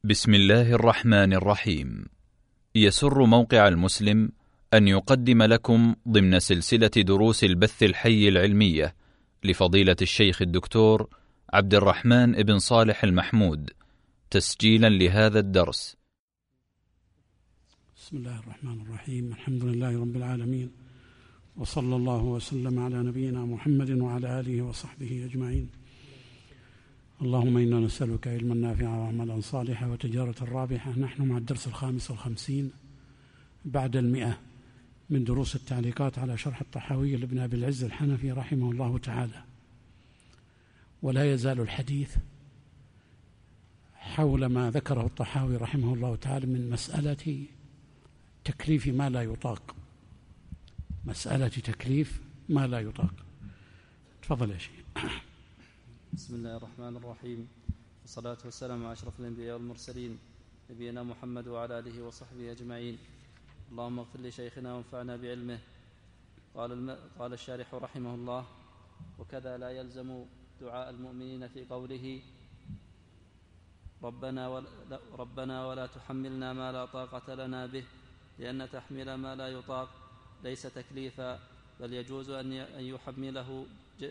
بسم الله الرحمن الرحيم. يسر موقع المسلم أن يقدم لكم ضمن سلسلة دروس البث الحي العلمية لفضيلة الشيخ الدكتور عبد الرحمن بن صالح المحمود تسجيلا لهذا الدرس. بسم الله الرحمن الرحيم. الحمد لله رب العالمين، وصلى الله وسلم على نبينا محمد وعلى آله وصحبه أجمعين. اللهم إنا نسألك علما نافعا وعملا صالحا وتجارة رابحة. نحن مع الدرس 55 بعد 100 من دروس التعليقات على شرح الطحاوي لابن أبي العز الحنفي رحمه الله تعالى، ولا يزال الحديث حول ما ذكره الطحاوي رحمه الله تعالى من مسألة تكليف ما لا يطاق، مسألة تكليف ما لا يطاق. تفضل يا شيخ. بسم الله الرحمن الرحيم، والصلاة والسلام على أشرف الأنبياء والمرسلين نبينا محمد وعلى آله وصحبه أجمعين. اللهم اغفر لشيخنا وانفعنا بعلمه. قال الشارح رحمه الله: وكذا لا يلزم دعاء المؤمنين في قوله ربنا ولا تحملنا ما لا طاقة لنا به، لأن تحميل ما لا يطاق ليس تكليفا، بل يجوز أن يحمله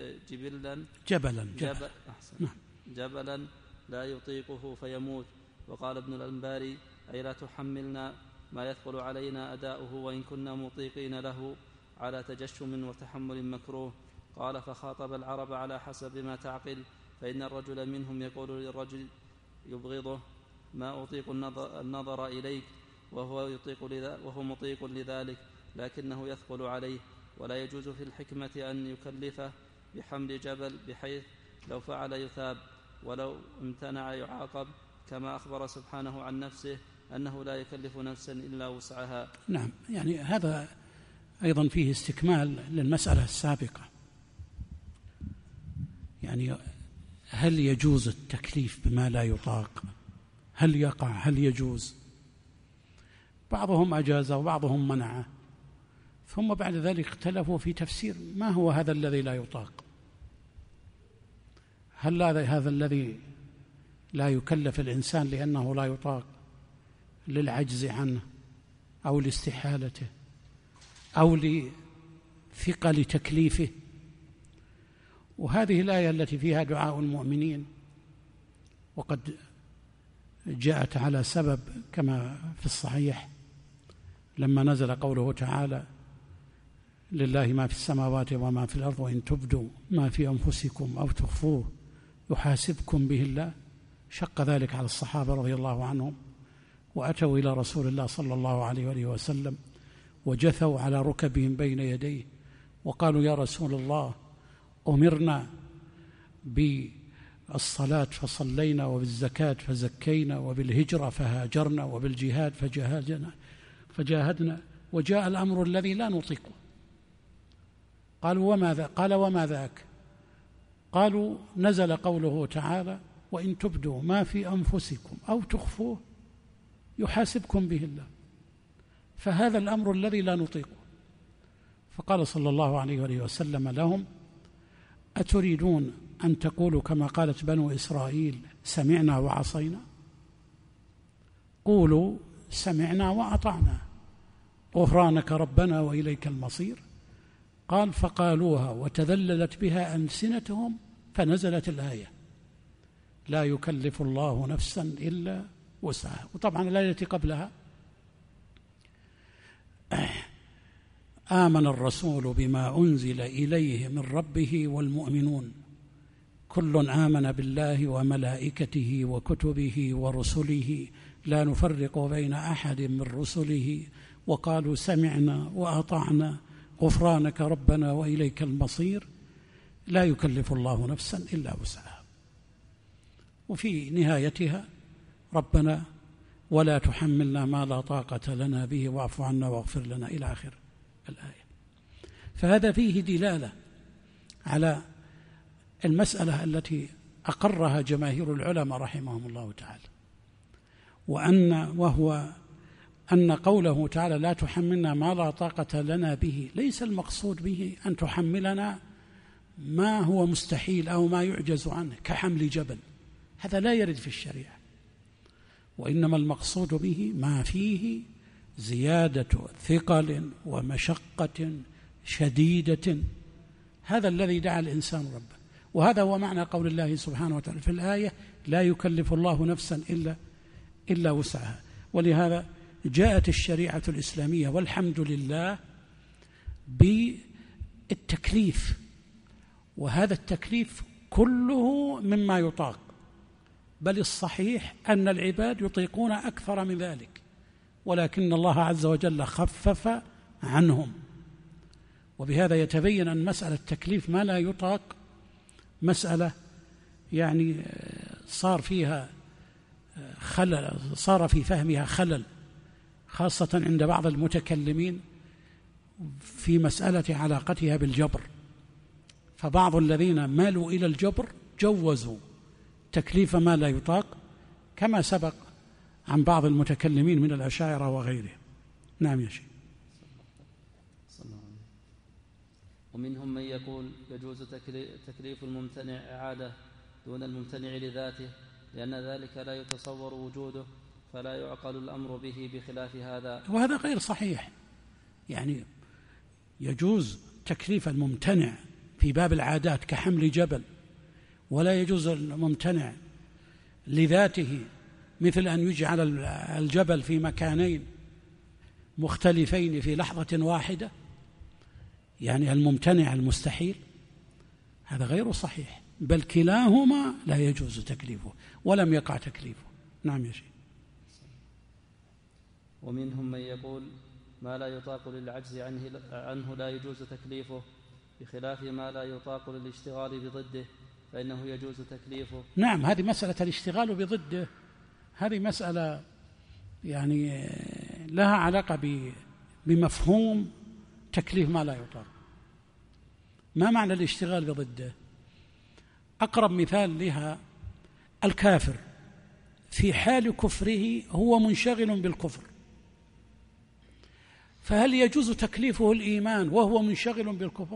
جبلا لا يطيقه فيموت. وقال ابن الأنباري: أي لا تحملنا ما يثقل علينا أداؤه وإن كنا مطيقين له على تجشم وتحمل مكروه. قال: فخاطب العرب على حسب ما تعقل، فإن الرجل منهم يقول للرجل يبغضه: ما أطيق النظر إليك، وهو مطيق لذلك، لكنه يثقل عليه. ولا يجوز في الحكمة أن يكلفه بحمل جبل، بحيث لو فعل يثاب ولو امتنع يعاقب، كما أخبر سبحانه عن نفسه أنه لا يكلف نفسا إلا وسعها. نعم، يعني هذا أيضا فيه استكمال للمسألة السابقة. يعني هل يجوز التكليف بما لا يطاق؟ هل يقع؟ هل يجوز؟ بعضهم أجاز وبعضهم منعه، ثم بعد ذلك اختلفوا في تفسير ما هو هذا الذي لا يطاق. هل هذا الذي لا يكلف الإنسان لأنه لا يطاق للعجز عنه أو لاستحالته أو لثقل تكليفه؟ وهذه الآية التي فيها دعاء المؤمنين وقد جاءت على سبب كما في الصحيح لما نزل قوله تعالى: لله ما في السماوات وما في الأرض وإن تبدوا ما في أنفسكم أو تخفوه يحاسبكم به الله. شق ذلك على الصحابة رضي الله عنهم، وأتوا إلى رسول الله صلى الله عليه وآله وسلم وجثوا على ركبهم بين يديه وقالوا: يا رسول الله، أمرنا بالصلاة فصلينا، وبالزكاة فزكينا، وبالهجرة فهاجرنا، وبالجهاد فجاهدنا، وجاء الأمر الذي لا نطيقه. قالوا: وماذا؟ قال: وما ذاك؟ قالوا: نزل قوله تعالى: وإن تبدوا ما في أنفسكم أو تخفوه يحاسبكم به الله، فهذا الأمر الذي لا نطيقه. فقال صلى الله عليه وآله وسلم لهم: أتريدون أن تقولوا كما قالت بنو إسرائيل سمعنا وعصينا؟ قولوا سمعنا وأطعنا غفرانك ربنا وإليك المصير. قال: فقالوها وتذللت بها ألسنتهم، فنزلت الآية: لا يكلف الله نفسا إلا وسعها. وطبعا الآية التي قبلها: آمن الرسول بما أنزل إليه من ربه والمؤمنون كل آمن بالله وملائكته وكتبه ورسله لا نفرق بين أحد من رسله وقالوا سمعنا وأطعنا غفرانك ربنا وإليك المصير. لا يكلف الله نفسا إلا وسعها. وفي نهايتها: ربنا ولا تحملنا ما لا طاقة لنا به واعف عنا واغفر لنا، إلى آخر الآية. فهذا فيه دلالة على المسألة التي أقرها جماهير العلماء رحمهم الله تعالى، وهو أن قوله تعالى: لا تحملنا ما لا طاقة لنا به، ليس المقصود به أن تحملنا ما هو مستحيل أو ما يعجز عنه كحمل جبل، هذا لا يرد في الشريعة. وإنما المقصود به ما فيه زيادة ثقل ومشقة شديدة، هذا الذي دعا الإنسان ربه. وهذا هو معنى قول الله سبحانه وتعالى في الآية: لا يكلف الله نفسا إلا وسعها. ولهذا جاءت الشريعة الإسلامية والحمد لله بالتكليف، وهذا التكليف كله مما يطاق، بل الصحيح أن العباد يطيقون أكثر من ذلك، ولكن الله عز وجل خفف عنهم. وبهذا يتبين أن مسألة تكليف ما لا يطاق مسألة يعني صار فيها خلل، صار في فهمها خلل، خاصة عند بعض المتكلمين في مسألة علاقتها بالجبر. فبعض الذين مالوا إلى الجبر جوزوا تكليف ما لا يطاق، كما سبق عن بعض المتكلمين من الأشاعرة وغيرهم. نعم يا شيخ. ومنهم من يقول يجوز تكليف الممتنع إعادة دون الممتنع لذاته، لأن ذلك لا يتصور وجوده فلا يعقل الأمر به، بخلاف هذا. وهذا غير صحيح. يعني يجوز تكليف الممتنع في باب العادات كحمل جبل، ولا يجوز الممتنع لذاته، مثل أن يجعل الجبل في مكانين مختلفين في لحظة واحدة، يعني الممتنع المستحيل، هذا غير صحيح، بل كلاهما لا يجوز تكليفه ولم يقع تكليفه. نعم يا شيخ. ومنهم من يقول ما لا يطاق للعجز عنه لا يجوز تكليفه، بخلاف ما لا يطاق للاشتغال بضده فإنه يجوز تكليفه. نعم، هذه مسألة الاشتغال بضده، هذه مسألة يعني لها علاقة بمفهوم تكليف ما لا يطاق. ما معنى الاشتغال بضده؟ أقرب مثال لها الكافر في حال كفره هو منشغل بالكفر، فهل يجوز تكليفه الإيمان وهو منشغل بالكفر؟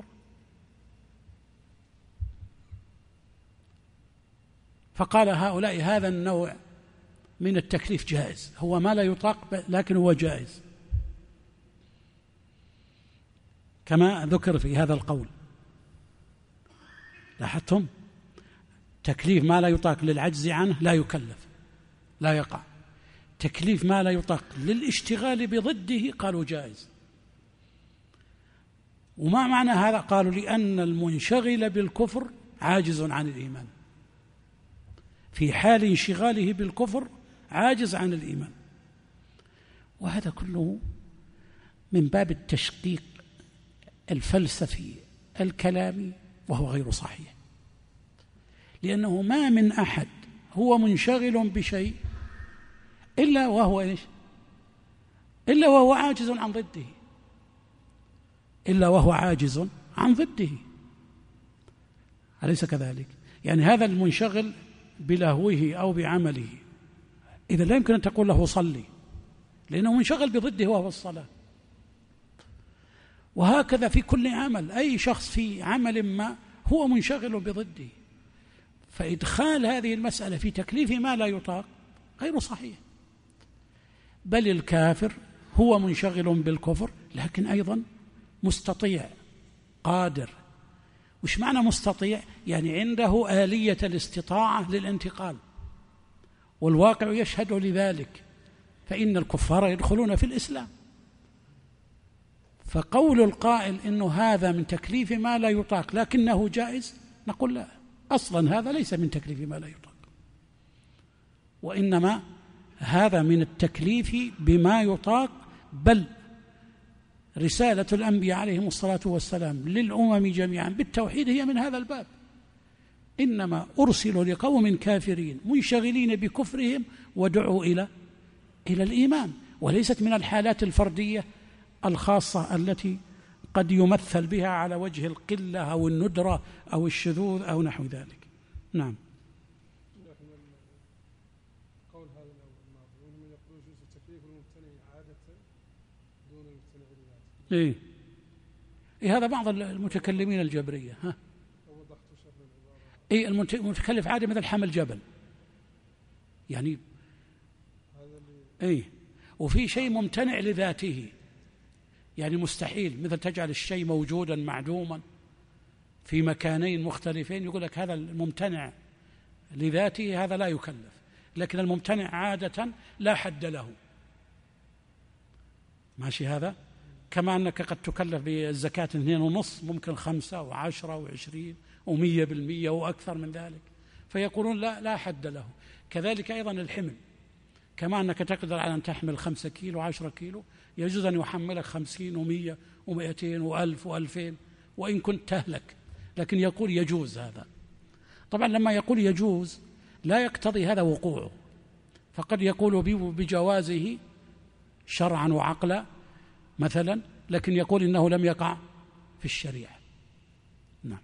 فقال هؤلاء هذا النوع من التكليف جائز، هو ما لا يطاق لكن هو جائز، كما ذكر في هذا القول. لاحظتم؟ تكليف ما لا يطاق للعجز عنه لا يكلف، لا يقع. تكليف ما لا يطاق للاشتغال بضده قالوا جائز. وما معنى هذا؟ قالوا لأن المنشغل بالكفر عاجز عن الإيمان، في حال انشغاله بالكفر عاجز عن الإيمان. وهذا كله من باب التشقيق الفلسفي الكلامي، وهو غير صحيح، لأنه ما من أحد هو منشغل بشيء إلا وهو عاجز عن ضده، إلا وهو عاجز عن ضده، أليس كذلك؟ يعني هذا المنشغل بلهوه أو بعمله، إذا لا يمكن أن تقول له صلي، لأنه منشغل بضده وهو الصلاة. وهكذا في كل عمل، أي شخص في عمل ما هو منشغل بضده، فإدخال هذه المسألة في تكليف ما لا يطاق غير صحيح. بل الكافر هو منشغل بالكفر لكن أيضا مستطيع قادر. وش معنى مستطيع؟ يعني عنده آلية الاستطاعة للانتقال، والواقع يشهد لذلك، فإن الكفار يدخلون في الإسلام. فقول القائل إنه هذا من تكليف ما لا يطاق لكنه جائز، نقول لا، أصلا هذا ليس من تكليف ما لا يطاق، وإنما هذا من التكليف بما يطاق. بل رسالة الأنبياء عليهم الصلاة والسلام للأمم جميعا بالتوحيد هي من هذا الباب، إنما أرسلوا لقوم كافرين منشغلين بكفرهم ودعوا إلى الإيمان، وليست من الحالات الفردية الخاصة التي قد يمثل بها على وجه القلة أو الندرة أو الشذوذ أو نحو ذلك. نعم. قول هذا الأول من يقول يجوز تكليف الممتنع عادة دون الممتنع لذاته. إيه هذا بعض المتكلمين الجبرية. المتكلف عادة مثل حمل جبل، يعني وفي شيء ممتنع لذاته، يعني مستحيل، مثل تجعل الشيء موجودا معدوما في مكانين مختلفين، يقول لك هذا الممتنع لذاته هذا لا يكلف، لكن الممتنع عادة لا حد له، ماشي هذا؟ كما أنك قد تكلف بالزكاة 2.5، ممكن 5 و10 و20 و100% وأكثر من ذلك، فيقولون لا حد له. كذلك أيضا الحمل، كما أنك تقدر على أن تحمل 5 كيلو 10 كيلو، يجوز أن يحملك 50 و100 و200 و1000 و2000 وإن كنت تهلك، لكن يقول يجوز هذا. طبعا لما يقول يجوز لا يقتضي هذا وقوعه، فقد يقول بجوازه شرعا وعقلا مثلا، لكن يقول إنه لم يقع في الشريعة. نعم.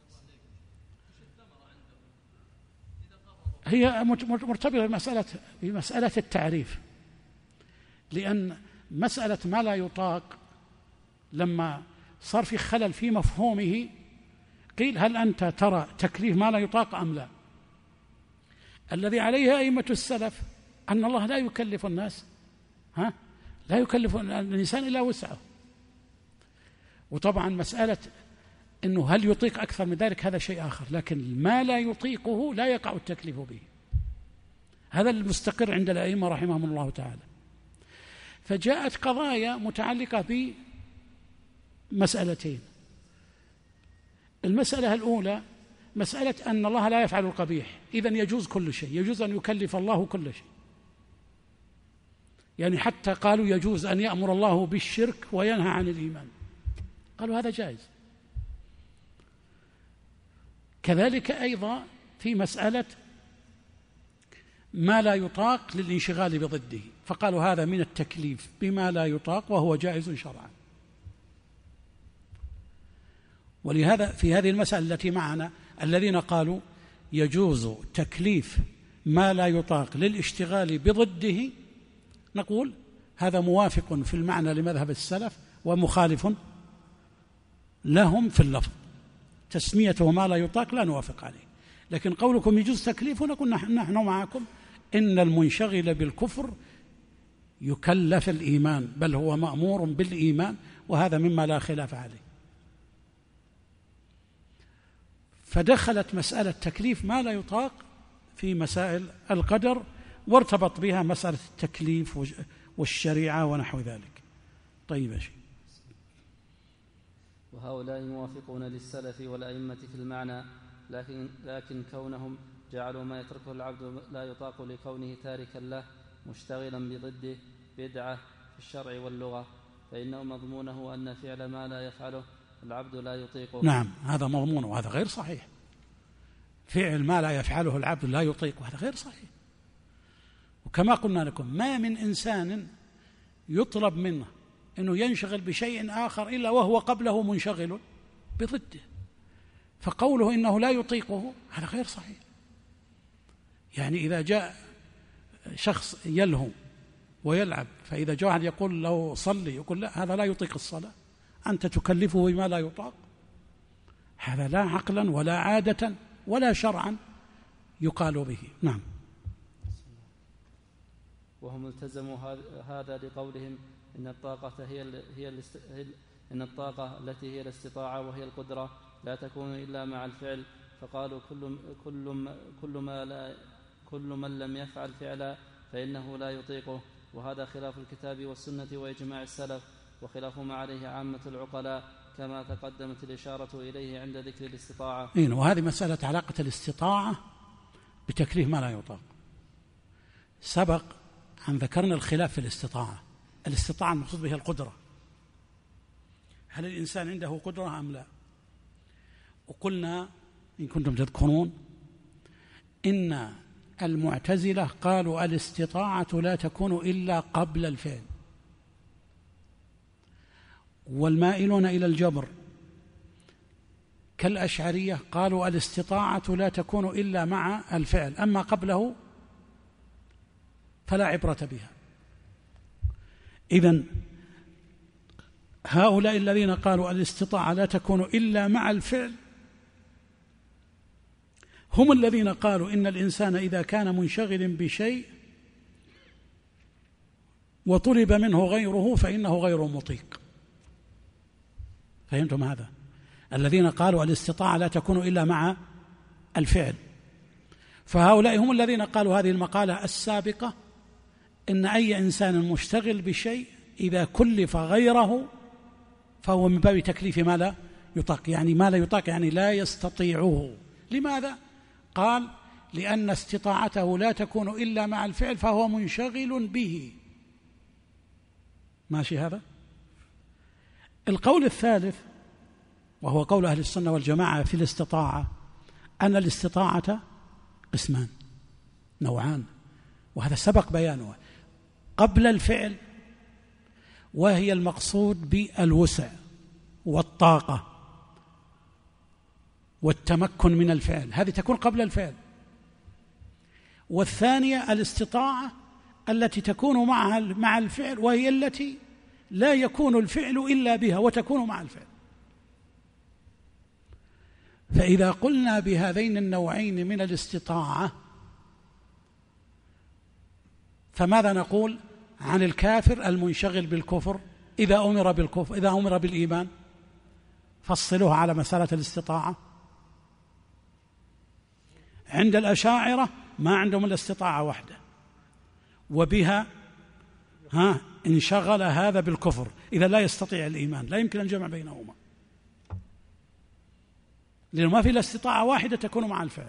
هي مرتبطة بمسألة التعريف، لأن مسألة ما لا يطاق لما صار في خلل في مفهومه قيل هل أنت ترى تكليف ما لا يطاق أم لا؟ الذي عليه أئمة السلف أن الله لا يكلف الناس، لا يكلف الإنسان إلا وسعه. وطبعا مسألة أنه هل يطيق أكثر من ذلك هذا شيء آخر، لكن ما لا يطيقه لا يقع التكليف به، هذا المستقر عند الأئمة رحمهم الله تعالى. فجاءت قضايا متعلقة بمسألتين. المسألة الأولى مسألة أن الله لا يفعل القبيح، إذن يجوز كل شيء، يجوز أن يكلف الله كل شيء، يعني حتى قالوا يجوز أن يأمر الله بالشرك وينهى عن الإيمان، قالوا هذا جائز. كذلك أيضا في مسألة ما لا يطاق للانشغال بضده، فقالوا هذا من التكليف بما لا يطاق وهو جائز شرعا. ولهذا في هذه المسألة التي معنا الذين قالوا يجوز تكليف ما لا يطاق للاشتغال بضده، نقول هذا موافق في المعنى لمذهب السلف ومخالف لهم في اللفظ، تسميته ما لا يطاق لا نوافق عليه. لكن قولكم يجوز تكليفه نقول نحن معكم، إن المنشغل بالكفر يكلف الإيمان، بل هو مأمور بالإيمان، وهذا مما لا خلاف عليه. فدخلت مسألة تكليف ما لا يطاق في مسائل القدر، وارتبط بها مسألة التكليف والشريعة ونحو ذلك. طيب يا شيخ. وهؤلاء موافقون للسلف والأئمة في المعنى، لكن كونهم جعلوا ما يتركه العبد لا يطاق لكونه تاركا له مشتغلا بضده بدعة في الشرع واللغة، فإنه مضمونه أن فعل ما لا يفعله العبد لا يطيقه. نعم، هذا مضمونه، وهذا غير صحيح. فعل ما لا يفعله العبد لا يطيقه هذا غير صحيح. وكما قلنا لكم ما من إنسان يطلب منه أنه ينشغل بشيء آخر إلا وهو قبله منشغل بضده، فقوله إنه لا يطيقه هذا غير صحيح. يعني إذا جاء شخص يلهو ويلعب، فإذا جاء واحد يقول له صلي يقول لا هذا لا يطيق الصلاة، أنت تكلفه بما لا يطاق، هذا لا عقلا ولا عادة ولا شرعا يقال به. نعم. وهم التزموا هذا لقولهم إن الطاقة إن الطاقة التي هي الاستطاعة وهي القدرة لا تكون إلا مع الفعل، فقالوا كل من لم يفعل فعلا فإنه لا يطيقه، وهذا خلاف الكتاب والسنة وإجماع السلف، وخلاف ما عليه عامة العقلاء، كما تقدمت الإشارة إليه عند ذكر الاستطاعة. وهذه مسألة علاقة الاستطاعة بتكليف ما لا يطاق. سبق أن ذكرنا الخلاف في الاستطاعة. الاستطاعة المقصود بها القدرة، هل الإنسان عنده قدرة أم لا؟ وقلنا إن كنتم تذكرون إن المعتزلة قالوا الاستطاعة لا تكون إلا قبل الفعل، والمائلون إلى الجبر كالأشعرية قالوا الاستطاعة لا تكون إلا مع الفعل، أما قبله فلا عبرة بها. إذن هؤلاء الذين قالوا الاستطاعة لا تكون إلا مع الفعل هم الذين قالوا إن الإنسان إذا كان منشغل بشيء وطلب منه غيره فإنه غير مطيق. فهمتم هذا؟ الذين قالوا الاستطاعة لا تكون إلا مع الفعل، فهؤلاء هم الذين قالوا هذه المقالة السابقة إن أي إنسان مشتغل بشيء إذا كلف غيره فهو من باب تكليف ما لا يطاق، يعني ما لا يطاق يعني لا يستطيعه. لماذا؟ قال لأن استطاعته لا تكون إلا مع الفعل فهو منشغل به. ماشي هذا؟ القول الثالث وهو قول أهل السنة والجماعة في الاستطاعة أن الاستطاعة قسمان نوعان، وهذا سبق بيانه. قبل الفعل وهي المقصود بالوسع والطاقة والتمكن من الفعل، هذه تكون قبل الفعل. والثانية الاستطاعة التي تكون مع الفعل، وهي التي لا يكون الفعل إلا بها وتكون مع الفعل. فإذا قلنا بهذين النوعين من الاستطاعة فماذا نقول عن الكافر المنشغل بالكفر إذا أمر بالكفر إذا أمر بالإيمان؟ فصلوه على مسألة الاستطاعة. عند الأشاعرة ما عندهم الاستطاعة وحده، وبها انشغل هذا بالكفر، إذا لا يستطيع الإيمان، لا يمكن الجمع بينهما، لأنه ما في الاستطاعة واحدة تكون مع الفعل.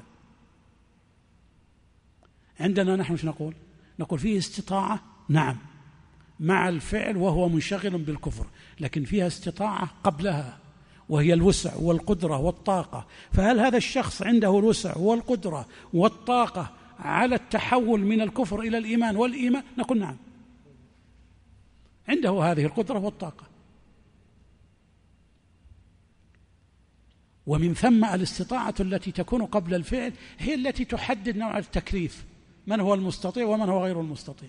عندنا نحن مش نقول فيه استطاعة نعم مع الفعل وهو منشغل بالكفر، لكن فيها استطاعة قبلها وهي الوسع والقدرة والطاقة. فهل هذا الشخص عنده الوسع والقدرة والطاقة على التحول من الكفر إلى الإيمان والإيمان؟ نقول نعم، عنده هذه القدرة والطاقة. ومن ثم الاستطاعة التي تكون قبل الفعل هي التي تحدد نوع التكليف، من هو المستطيع ومن هو غير المستطيع.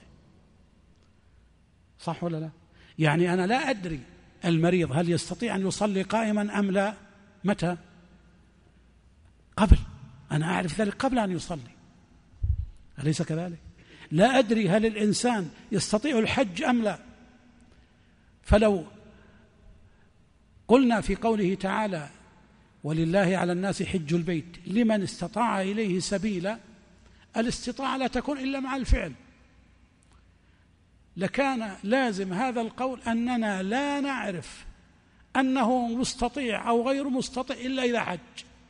صح ولا لا؟ يعني أنا لا أدري المريض هل يستطيع أن يصلي قائما أم لا. متى؟ قبل، أنا أعرف ذلك قبل أن يصلي، أليس كذلك؟ لا أدري هل الإنسان يستطيع الحج أم لا. فلو قلنا في قوله تعالى ولله على الناس حج البيت لمن استطاع إليه سبيلا، الاستطاعة لا تكون إلا مع الفعل، لكان لازم هذا القول أننا لا نعرف أنه مستطيع أو غير مستطيع إلا إذا حج،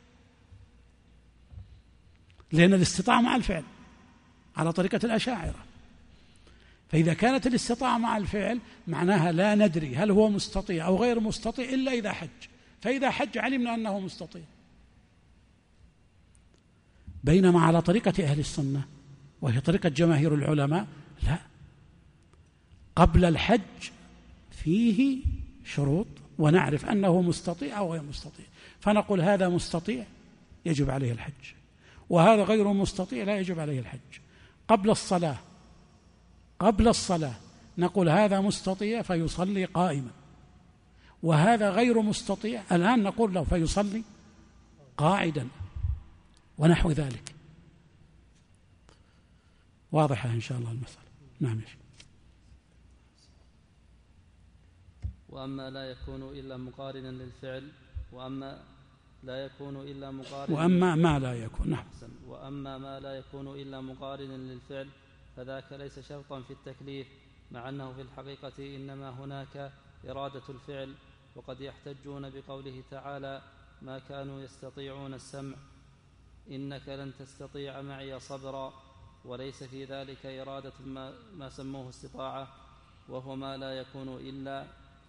لأن الاستطاعة مع الفعل على طريقة الأشاعرة. فإذا كانت الاستطاعة مع الفعل معناها لا ندري هل هو مستطيع أو غير مستطيع إلا إذا حج، فإذا حج علمنا أنه مستطيع. بينما على طريقة أهل السنة وهي طريقة جماهير العلماء لا، قبل الحج فيه شروط ونعرف أنه مستطيع أو غير مستطيع، فنقول هذا مستطيع يجب عليه الحج، وهذا غير مستطيع لا يجب عليه الحج. قبل الصلاة نقول هذا مستطيع فيصلي قائما، وهذا غير مستطيع الآن نقول له فيصلي قاعدا ونحو ذلك. واضحة إن شاء الله المسألة. نعم. وأما لا يكون إلا مقارنا للفعل وأما ما لا يكون. نعم. وأما ما لا يكون إلا مقارنا للفعل فذاك ليس شرطا في التكليف، مع أنه في الحقيقة إنما هناك إرادة الفعل. وقد يحتجون بقوله تعالى ما كانوا يستطيعون السمع إنك لن تستطيع معي صبرا، وليس في ذلك إرادة ما سموه استطاعة، وهو ما لا يكون إلا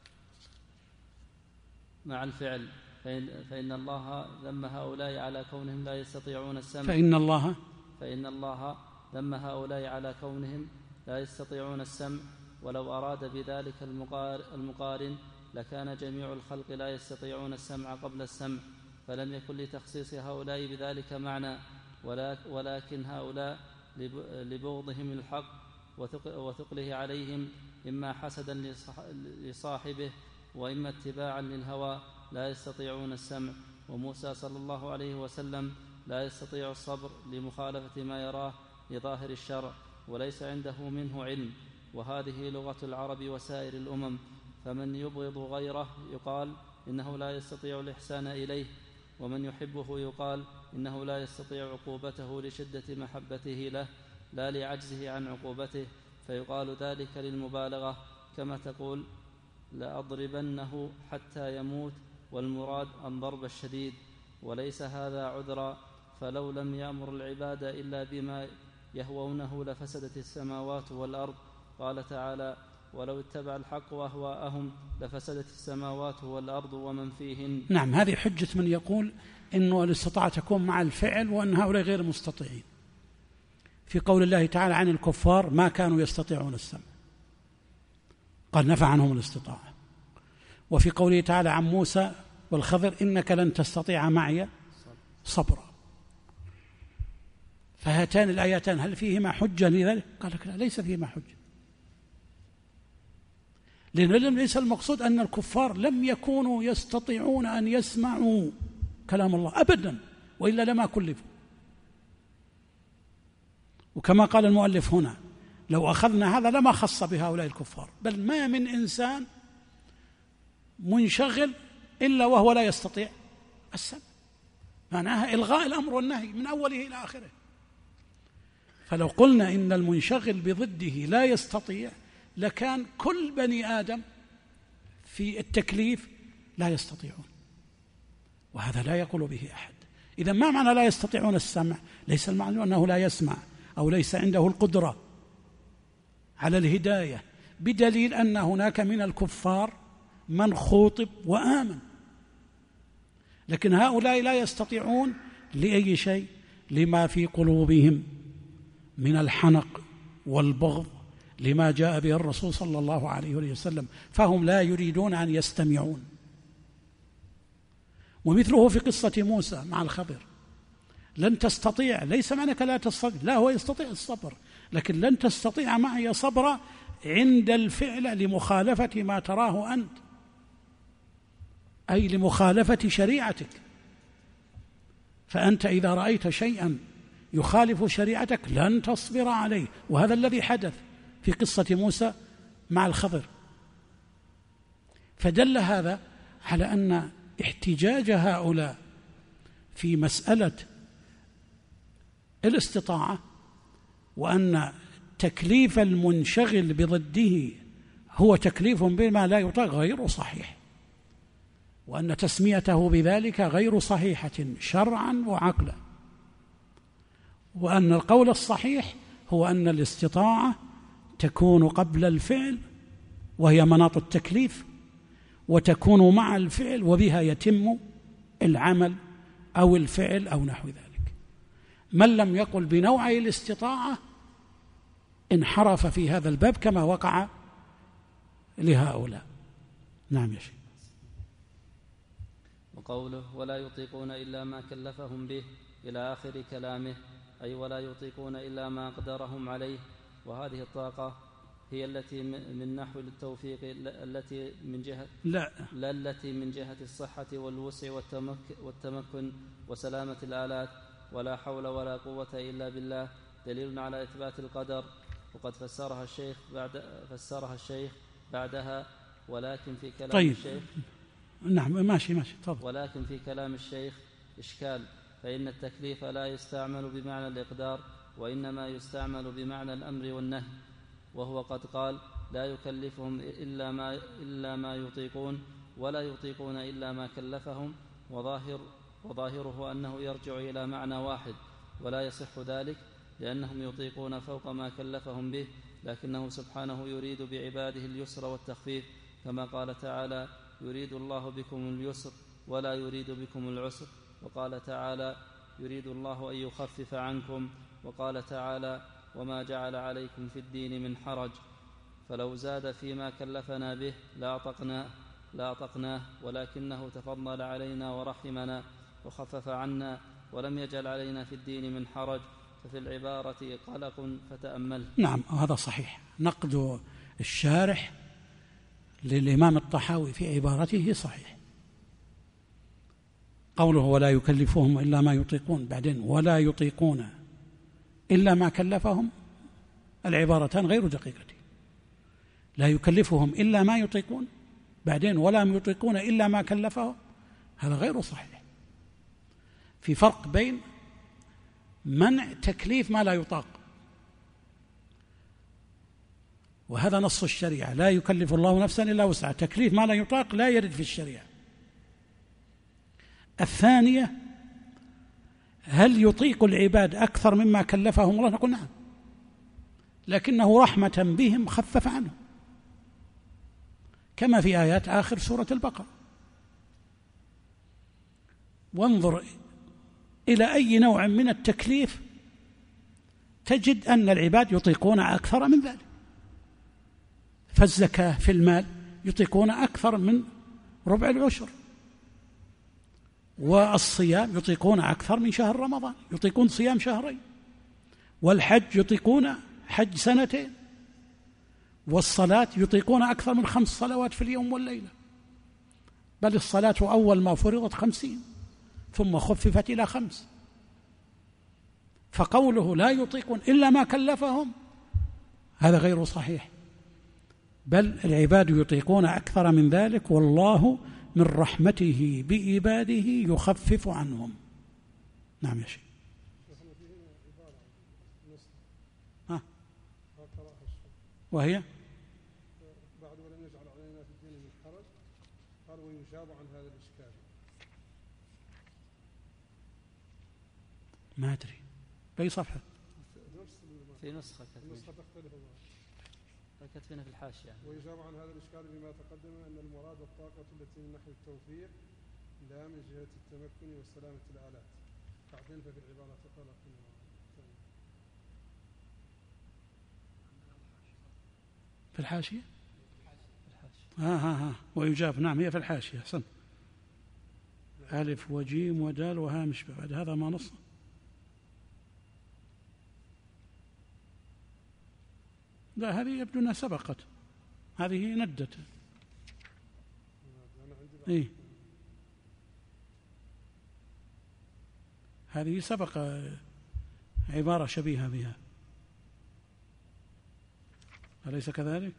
مع الفعل. فإن الله ذم هؤلاء على كونهم لا يستطيعون السمع فإن الله ذم هؤلاء على كونهم لا يستطيعون السمع، ولو أراد بذلك المقارن لكان جميع الخلق لا يستطيعون السمع قبل السمع، فلم يكن لتخصيص هؤلاء بذلك معنى، ولكن هؤلاء لبغضهم الحق وثقله عليهم إما حسدا لصاحبه وإما اتباعا للهوى لا يستطيعون السمع. وموسى صلى الله عليه وسلم لا يستطيع الصبر لمخالفة ما يراه لظاهر الشرع وليس عنده منه علم، وهذه لغة العرب وسائر الأمم، فمن يبغض غيره يقال إنه لا يستطيع الإحسان إليه، ومن يحبه يقال إنه لا يستطيع عقوبته لشدة محبته له لا لعجزه عن عقوبته، فيقال ذلك للمبالغة، كما تقول لأضربنه حتى يموت، والمراد الضرب الشديد، وليس هذا عذرا، فلو لم يأمر العباد إلا بما يهوونه لفسدت السماوات والأرض. قال تعالى: ولو اتبع الحق أهواءهم لفسدت السماوات والأرض ومن فيهن. نعم، هذه حجة من يقول إنه الاستطاعة تكون مع الفعل وأن هؤلاء غير مستطيعين، في قول الله تعالى عن الكفار: ما كانوا يستطيعون السمع، قال نفى عنهم الاستطاعة. وفي قوله تعالى عن موسى والخضر: إنك لن تستطيع معي صبرا. فهاتان الآيتان هل فيهما حجة لذلك؟ قال لك لا، ليس فيهما حجة، لأن ليس المقصود أن الكفار لم يكونوا يستطيعون أن يسمعوا كلام الله أبدا، وإلا لما كلفوا. وكما قال المؤلف هنا: لو أخذنا هذا لما خص بهؤلاء الكفار، بل ما من إنسان منشغل إلا وهو لا يستطيع السمع، معناها إلغاء الأمر والنهي من أوله إلى آخره. فلو قلنا إن المنشغل بضده لا يستطيع لكان كل بني آدم في التكليف لا يستطيعون، وهذا لا يقول به أحد. إذا ما معنى لا يستطيعون السمع؟ ليس المعنى أنه لا يسمع أو ليس عنده القدرة على الهداية، بدليل أن هناك من الكفار من خوطب وآمن، لكن هؤلاء لا يستطيعون لأي شيء؟ لما في قلوبهم من الحنق والبغض لما جاء به الرسول صلى الله عليه وسلم، فهم لا يريدون أن يستمعون. ومثله في قصة موسى مع الخضر: لن تستطيع، ليس معنى لا تستطيع، لا، هو يستطيع الصبر، لكن لن تستطيع معي صبرا عند الفعل لمخالفة ما تراه أنت، أي لمخالفة شريعتك. فأنت إذا رأيت شيئا يخالف شريعتك لن تصبر عليه، وهذا الذي حدث في قصة موسى مع الخضر. فدل هذا على أن احتجاج هؤلاء في مسألة الاستطاعة وأن تكليف المنشغل بضده هو تكليف بما لا يطاق غير صحيح، وأن تسميته بذلك غير صحيحة شرعا وعقلا، وأن القول الصحيح هو أن الاستطاعة تكون قبل الفعل وهي مناط التكليف، وتكون مع الفعل وبها يتم العمل أو الفعل أو نحو ذلك. من لم يقل بنوعي الاستطاعة انحرف في هذا الباب كما وقع لهؤلاء. نعم يا شيخ. وقوله: ولا يطيقون إلا ما كلفهم به إلى آخر كلامه، أي ولا يطيقون إلا ما أقدرهم عليه. وهذه الطاقة هي التي من نحو التوفيق، التي من جهة لا التي من جهة الصحة والوسع والتمكن وسلامة الآلات. ولا حول ولا قوة إلا بالله دليل على إثبات القدر، وقد فسرها الشيخ بعدها. ولكن في كلام الشيخ نعم ماشي تفضل. ولكن في كلام الشيخ إشكال، فإن التكليف لا يستعمل بمعنى الإقدار، وإنما يستعمل بمعنى الأمر والنهي، وهو قد قال: لا يكلفهم إلا ما يطيقون، ولا يطيقون إلا ما كلفهم، وظاهره أنه يرجع إلى معنى واحد، ولا يصح ذلك، لأنهم يطيقون فوق ما كلفهم به، لكنه سبحانه يريد بعباده اليسر والتخفيف، كما قال تعالى: يريد الله بكم اليسر ولا يريد بكم العسر. وقال تعالى: يريد الله أن يخفف عنكم. وقال تعالى: وما جعل عليكم في الدين من حرج. فلو زاد فيما كلفنا به لأطقناه، ولكنه تفضل علينا ورحمنا وخفف عنا، ولم يجعل علينا في الدين من حرج، ففي العبارة قلق فتأمل. نعم هذا صحيح. نقد الشارح للإمام الطحاوي في عبارته صحيح. قوله: ولا يكلفهم إلا ما يطيقون، بعدين ولا يطيقون إلا ما كلفهم، العبارتان غير دقيقتين، لا يكلفهم إلا ما يطيقون، بعدين ولا يطيقون إلا ما كلفهم، هذا غير صحيح. في فرق بين منع تكليف ما لا يطاق، وهذا نص الشريعة، لا يكلف الله نفسا إلا وسعها، تكليف ما لا يطاق لا يرد في الشريعة. الثانية، هل يطيق العباد أكثر مما كلفهم الله؟ نقول نعم، لكنه رحمة بهم خفف عنهم، كما في آيات آخر سورة البقرة. وانظر إلى أي نوع من التكليف تجد أن العباد يطيقون أكثر من ذلك. فالزكاة في المال يطيقون أكثر من ربع العشر، والصيام يطيقون أكثر من شهر رمضان، يطيقون صيام شهرين، والحج يطيقون حج سنتين، والصلاة يطيقون أكثر من 5 صلوات في اليوم والليلة، بل الصلاة أول ما فرضت 50 ثم خففت إلى 5. فقوله لا يطيقون إلا ما كلفهم هذا غير صحيح، بل العباد يطيقون أكثر من ذلك، والله من رحمته بعباده يخفف عنهم. نعم يا شيخ. وهي بعد ولم يجعل علينا في الدين من حرج، قال ويجاب عن هذا الإشكال. ما أدري بأي صفحة في نسخة تختلف كتبنا في الحاشية. ويجاب عن هذا الإشكال بما تقدم أن المراد الطاقة التي من نحو التوفيق لا من جهة التمكن والسلامة الآلات. بعدين في العبارة تقال في الحاشية. ويجاب، نعم هي في الحاشية، أحسن. ألف وجيم ودال وهامش بعد هذا ما نص. لا هذه يبدو أنها سبقت، هذه ندت. إيه هذه سبق عبارة شبيهة بها، أليس كذلك؟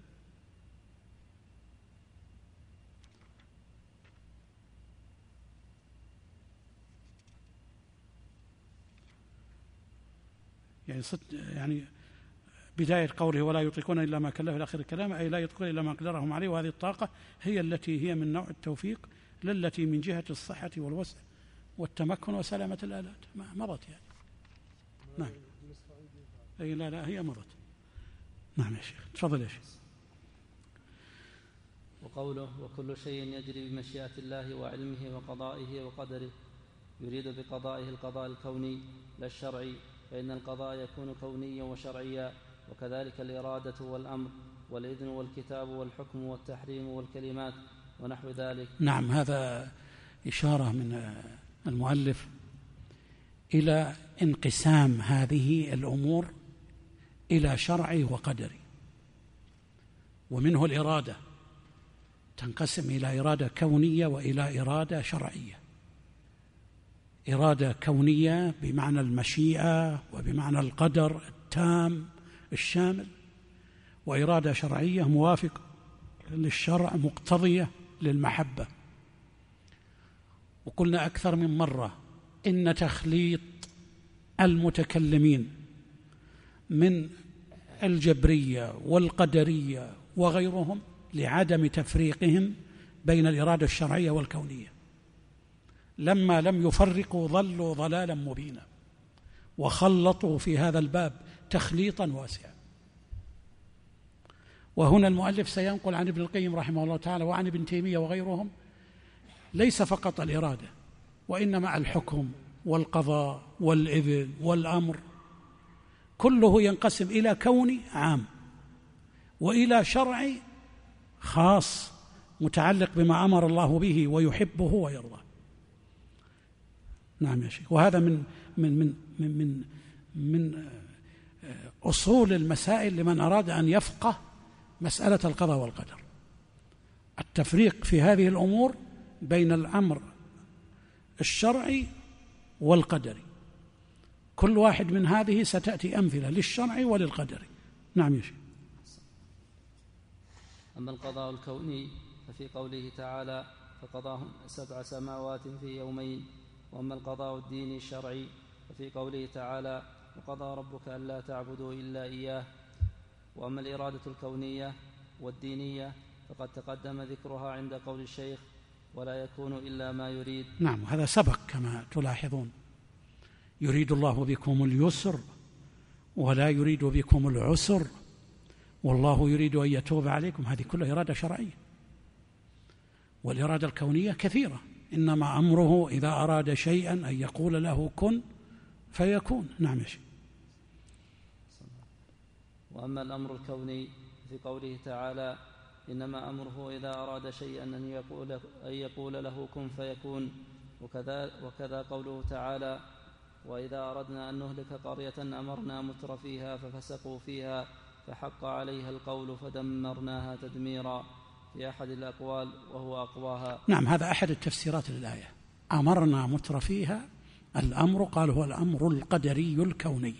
يعني بداية قوله ولا يطيقون إلا ما كلف إلى آخر الكلام، أي لا يطيقون إلا ما قدرهم عليه، وهذه الطاقة هي التي هي من نوع التوفيق، للتي من جهة الصحة والوسع والتمكن وسلامة الآلات. مضت يعني. نعم. أي لا هي مضت. نعم يا شيخ، تفضل يا شيخ. وقوله وكل شيء يجري بمشيئة الله وعلمه وقضائه وقدره، يريد بقضائه القضاء الكوني لا الشرعي، فإن القضاء يكون كونيا وشرعيا، وكذلك الإرادة والأمر والإذن والكتاب والحكم والتحريم والكلمات ونحو ذلك. نعم، هذا إشارة من المؤلف إلى انقسام هذه الأمور إلى شرعي وقدري. ومنه الإرادة تنقسم إلى إرادة كونية وإلى إرادة شرعية. إرادة كونية بمعنى المشيئة وبمعنى القدر التام الشامل، وإرادة شرعية موافقة للشرع مقتضية للمحبة. وقلنا أكثر من مرة إن تخليط المتكلمين من الجبرية والقدرية وغيرهم لعدم تفريقهم بين الإرادة الشرعية والكونية، لما لم يفرقوا ضلوا ضلالا مبينا، وخلطوا في هذا الباب تخليطا واسعا. وهنا المؤلف سينقل عن ابن القيم رحمه الله تعالى وعن ابن تيمية وغيرهم ليس فقط الإرادة، وإنما الحكم والقضاء والإذن والأمر كله ينقسم إلى كوني عام وإلى شرعي خاص متعلق بما أمر الله به ويحبه ويرضاه. نعم يا شيخ. وهذا من من من من من أصول المسائل لمن أراد أن يفقه مسألة القضاء والقدر، التفريق في هذه الأمور بين الأمر الشرعي والقدري. كل واحد من هذه ستأتي أمثلة للشرعي وللقدري. نعم يا شيخ. أما القضاء الكوني ففي قوله تعالى فقضاهم 7 سماوات في يومين. وأما القضاء الديني الشرعي ففي قوله تعالى وقضى ربك ألا تعبدوا إلا إياه. وأما الإرادة الكونية والدينية فقد تقدم ذكرها عند قول الشيخ ولا يكون إلا ما يريد. نعم، هذا سبق كما تلاحظون، يريد الله بكم اليسر ولا يريد بكم العسر والله يريد أن يتوب عليكم. هذه كلها إرادة شرعية. والإرادة الكونية كثيرة، إنما أمره إذا أراد شيئا أن يقول له كن فيكون. نعم. وأما الأمر الكوني في قوله تعالى إنما أمره إذا أراد شيئا أن يقول له كن فيكون. وكذا قوله تعالى وإذا أردنا أن نهلك قرية أمرنا متر فيها ففسقوا فيها فحق عليها القول فدمرناها تدميرا، في أحد الأقوال وهو أقواها. نعم، هذا أحد التفسيرات للآية. أمرنا متر فيها، الأمر قال هو الأمر القدري الكوني،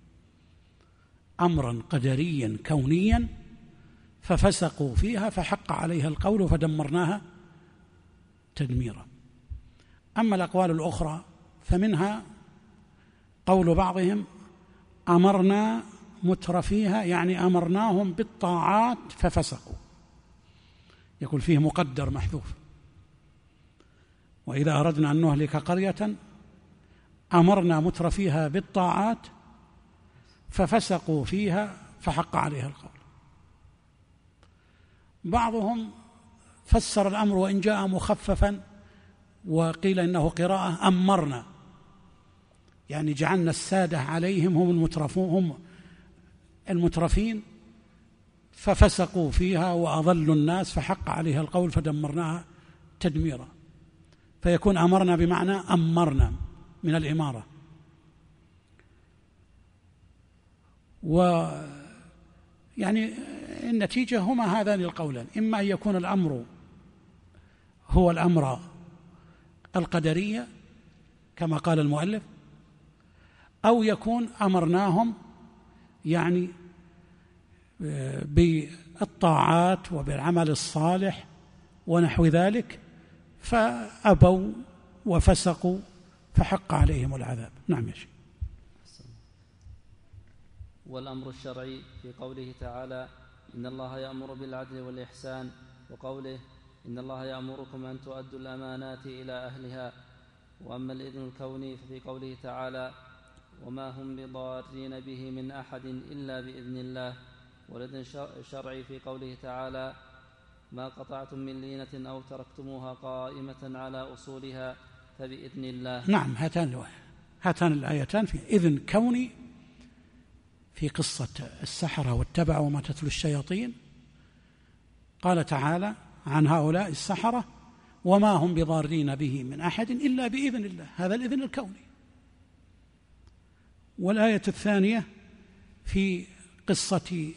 أمرا قدريا كونيا ففسقوا فيها فحق عليها القول فدمرناها تدميرا. أما الأقوال الأخرى فمنها قول بعضهم أمرنا متر فيها يعني أمرناهم بالطاعات ففسقوا، يقول فيه مقدر محذوف. وإذا أردنا أن نهلك قرية أمرنا متر فيها بالطاعات ففسقوا فيها فحق عليها القول. بعضهم فسر الأمر وإن جاء مخففا وقيل إنه قراءة أمرنا، يعني جعلنا السادة عليهم هم المترفين ففسقوا فيها وأضلوا الناس فحق عليها القول فدمرناها تدميرا. فيكون أمرنا بمعنى أمرنا من الإمارة. ويعني النتيجة هما هذان القولان، إما أن يكون الأمر هو الأمر القدرية كما قال المؤلف، أو يكون أمرناهم يعني بالطاعات وبالعمل الصالح ونحو ذلك فأبوا وفسقوا فحق عليهم العذاب. نعم يا شيخ. والأمر الشرعي في قوله تعالى إن الله يأمر بالعدل والإحسان، وقوله إن الله يأمركم أن تؤدوا الأمانات إلى أهلها. وأما الإذن الكوني ففي قوله تعالى وما هم بضارين به من أحد إلا بإذن الله. والإذن الشرعي في قوله تعالى ما قطعتم من لينة أو تركتموها قائمة على أصولها فبإذن الله. نعم، هاتان الآيتان في إذن كوني في قصة السحرة واتبعوا ما تتلو الشياطين. قال تعالى عن هؤلاء السحرة وما هم بضارين به من أحد إلا بإذن الله، هذا الإذن الكوني. والآية الثانية في قصة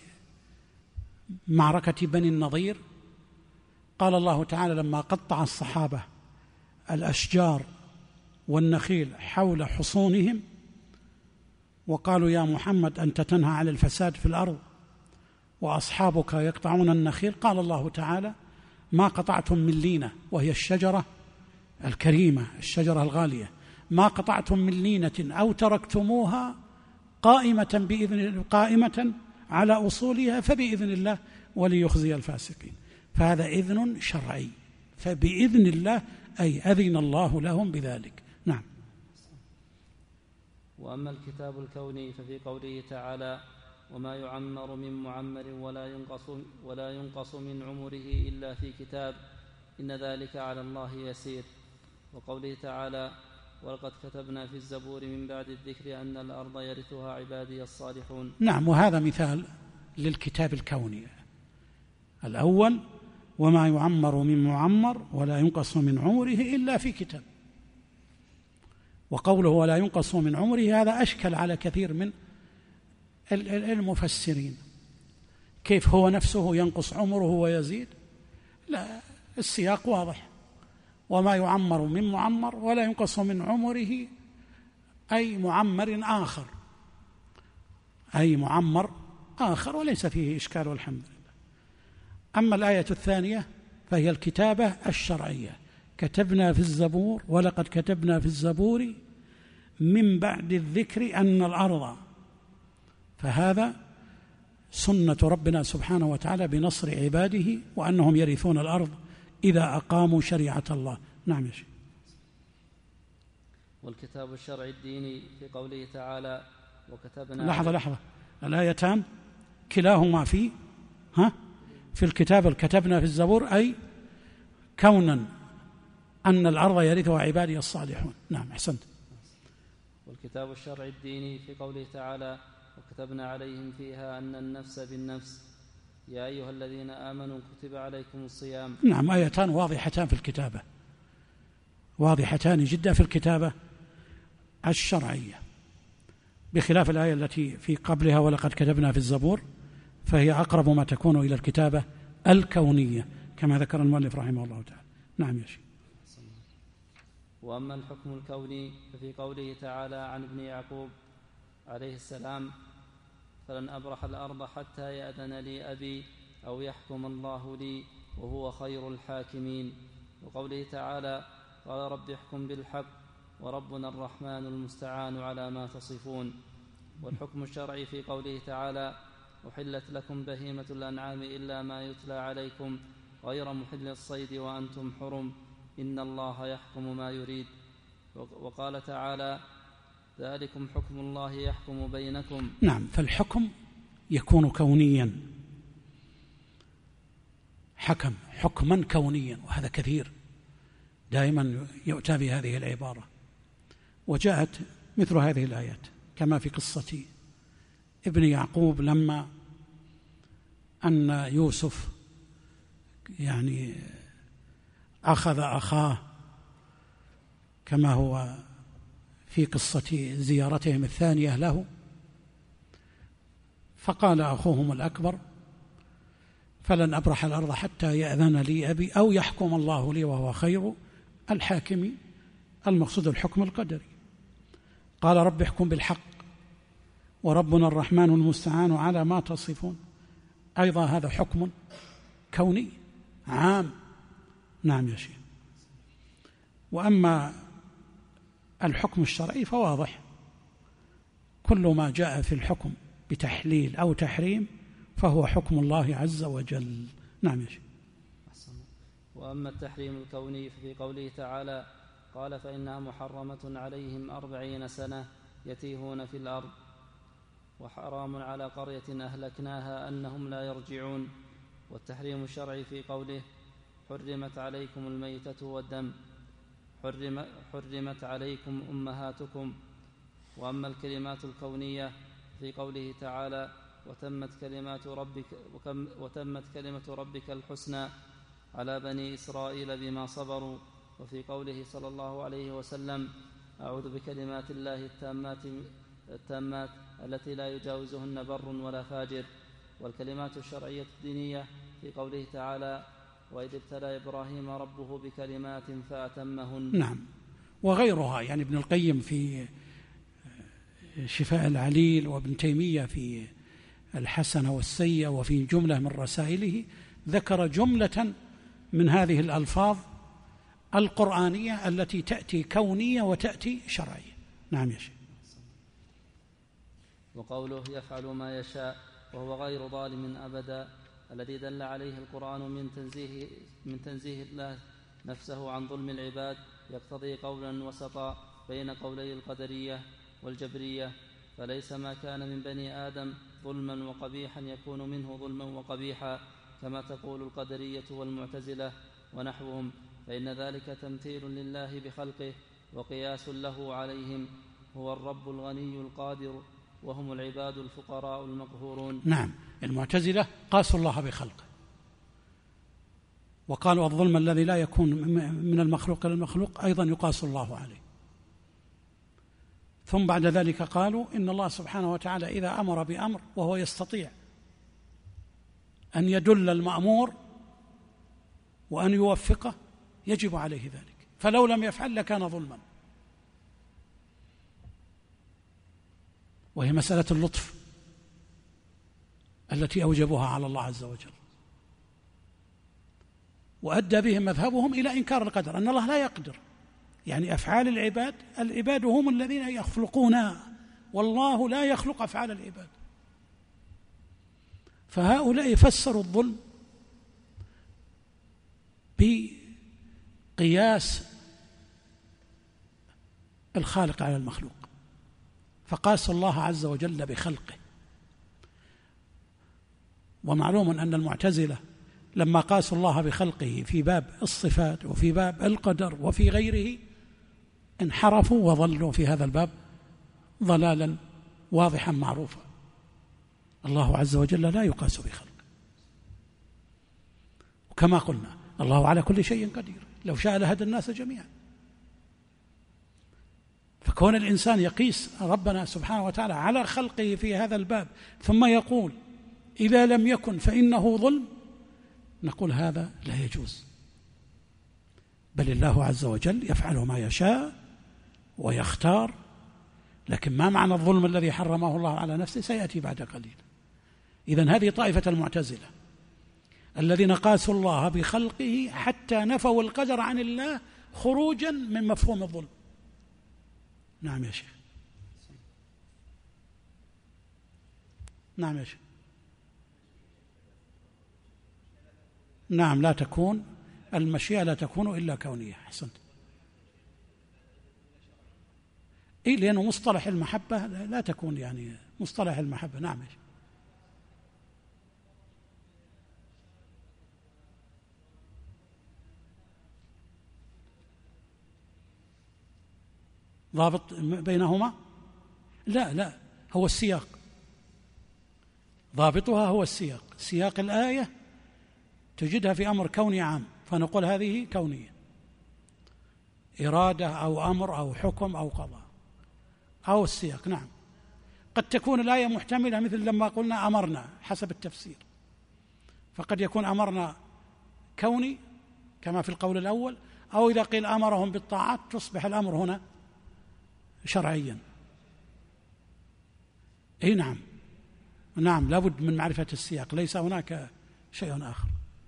معركة بني النضير قال الله تعالى لما قطع الصحابة الأشجار والنخيل حول حصونهم وقالوا يا محمد أنت تنهى عن الفساد في الأرض وأصحابك يقطعون النخيل، قال الله تعالى ما قطعتم من لينة، وهي الشجرة الكريمة الشجرة الغالية، ما قطعتم من لينة أو تركتموها قائمة على أصولها فبإذن الله وليخزي الفاسقين. فهذا إذن شرعي، فبإذن الله أي أذن الله لهم بذلك. نعم. وأما الكتاب الكوني ففي قوله تعالى وما يعمر من معمر ولا ينقص من عمره إلا في كتاب إن ذلك على الله يسير. وقوله تعالى ولقد كتبنا في الزبور من بعد الذكر أن الأرض يرثها عبادي الصالحون. نعم، وهذا مثال للكتاب الكوني. الأول وما يعمر من معمر ولا ينقص من عمره إلا في كتاب. وقوله ولا ينقص من عمره هذا أشكل على كثير من المفسرين، كيف هو نفسه ينقص عمره ويزيد؟ لا، السياق واضح، وما يعمر من معمر ولا ينقص من عمره أي معمر آخر، أي معمر آخر، وليس فيه إشكال والحمد لله. أما الآية الثانية فهي الكتابة الشرعية، كتبنا في الزبور ولقد كتبنا في الزبور من بعد الذكر أن الأرض، فهذا سنة ربنا سبحانه وتعالى بنصر عباده وأنهم يرثون الأرض إذا أقاموا شريعة الله. نعم يا شيخ. والكتاب الشرعي الديني في قوله تعالى وكتبنا. لحظة، الآيتان كلاهما في الكتاب. كتبنا في الزبور أي كونا أن الأرض يرثها عبادي الصالحون. نعم أحسنت. والكتاب الشرعي الديني في قوله تعالى وكتبنا عليهم فيها أن النفس بالنفس يا أيها الذين آمنوا كتب عليكم الصيام. نعم، آيتان واضحتان في الكتابة، واضحتان جدا في الكتابة الشرعية، بخلاف الآية التي في قبلها ولقد كتبنا في الزبور، فهي أقرب ما تكون إلى الكتابة الكونية كما ذكر المؤلف رحمه الله تعالى. نعم يا شيخ. وأما الحكم الكوني ففي قوله تعالى عن ابن يعقوب عليه السلام فلن أبرح الأرض حتى يأذن لي أبي أو يحكم الله لي وهو خير الحاكمين. وقوله تعالى قال رب احكم بالحق وربنا الرحمن المستعان على ما تصفون. والحكم الشرعي في قوله تعالى أحلت لكم بهيمة الأنعام إلا ما يتلى عليكم غير محل الصيد وأنتم حرم إن الله يحكم ما يريد. وقال تعالى ذلكم حكم الله يحكم بينكم. نعم، فالحكم يكون كونيا، حكما كونيا، وهذا كثير دائما يؤتى بهذه العبارة. وجاءت مثل هذه الآيات كما في قصة ابن يعقوب لما أن يوسف يعني أخذ أخاه، كما هو في قصة زيارتهم الثانية له، فقال أخوهم الأكبر فلن أبرح الأرض حتى يأذن لي أبي أو يحكم الله لي وهو خير الحاكمين. المقصود الحكم القدري. قال رب احكم بالحق وربنا الرحمن المستعان على ما تصفون، أيضا هذا حكم كوني عام. نعم يا شيخ. وأما الحكم الشرعي فواضح، كل ما جاء في الحكم بتحليل أو تحريم فهو حكم الله عز وجل. نعم يا شيخ. وأما التحريم الكوني ففي قوله تعالى قال فإنها محرمة عليهم 40 سنة يتيهون في الأرض وحرام على قرية أهلكناها أنهم لا يرجعون. والتحريم الشرعي في قوله حرمت عليكم الميتة والدم حرمت عليكم أمهاتكم. وأما الكلمات الكونية في قوله تعالى وتمت كلمة ربك الحسنى على بني إسرائيل بما صبروا. وفي قوله صلى الله عليه وسلم أعوذ بكلمات الله التامات التي لا يجاوزهن بر ولا فاجر. والكلمات الشرعية الدينية في قوله تعالى وإذ ابتلى إبراهيم ربه بكلمات فأتمهن. نعم، وغيرها، يعني ابن القيم في شفاء العليل وابن تيمية في الحسنة والسيئة وفي جملة من رسائله ذكر جملة من هذه الألفاظ القرآنية التي تأتي كونية وتأتي شرعية. نعم يا شيخ. وقوله يفعل ما يشاء وهو غير ظالم أبدا الذي دل عليه القرآن من تنزيه الله نفسه عن ظلم العباد يقتضي قولا وسطا بين قولي القدرية والجبرية، فليس ما كان من بني آدم ظلما وقبيحا يكون منه ظلما وقبيحا كما تقول القدرية والمعتزلة ونحوهم، فإن ذلك تمثيل لله بخلقه وقياس له عليهم. هو الرب الغني القادر وهم العباد الفقراء المقهورون. نعم، المعتزلة قاسوا الله بخلقه وقالوا الظلم الذي لا يكون من المخلوق إلى المخلوق أيضا يقاس الله عليه. ثم بعد ذلك قالوا إن الله سبحانه وتعالى إذا أمر بأمر وهو يستطيع أن يدل المأمور وأن يوفقه يجب عليه ذلك، فلو لم يفعل لكان ظلما. وهي مسألة اللطف التي أوجبها على الله عز وجل. وأدى بهم مذهبهم إلى إنكار القدر، أن الله لا يقدر، يعني أفعال العباد هم الذين يخلقون، والله لا يخلق أفعال العباد. فهؤلاء فسروا الظلم بقياس الخالق على المخلوق، فقاس الله عز وجل بخلقه. ومعلوم أن المعتزلة لما قاسوا الله بخلقه في باب الصفات وفي باب القدر وفي غيره انحرفوا وظلوا في هذا الباب ضلالا واضحا معروفا. الله عز وجل لا يقاس بخلقه، وكما قلنا الله على كل شيء قدير، لو شاء لهدى الناس جميعا. فكون الإنسان يقيس ربنا سبحانه وتعالى على خلقه في هذا الباب ثم يقول إذا لم يكن فإنه ظلم، نقول هذا لا يجوز، بل الله عز وجل يفعل ما يشاء ويختار. لكن ما معنى الظلم الذي حرمه الله على نفسه سيأتي بعد قليل. إذن هذه طائفة المعتزلة الذين قاسوا الله بخلقه حتى نفوا القدر عن الله خروجا من مفهوم الظلم. نعم يا شيخ. نعم يا شيخ. نعم، لا تكون المشيئة لا تكون إلا كونية. أحسنت. إيه، لأنه مصطلح المحبة لا تكون، يعني مصطلح المحبة. نعم يا شيخ. ضابط بينهما؟ لا، هو السياق، ضابطها هو السياق. سياق الآية تجدها في أمر كوني عام، فنقول هذه كونية، إرادة أو أمر أو حكم أو قضاء أو السياق. نعم، قد تكون الآية محتملة، مثل لما قلنا أمرنا حسب التفسير، فقد يكون أمرنا كوني كما في القول الأول، أو إذا قيل أمرهم بالطاعات تصبح الأمر هنا شرعيا. أي نعم، لابد من معرفة السياق، ليس هناك شيء آخر.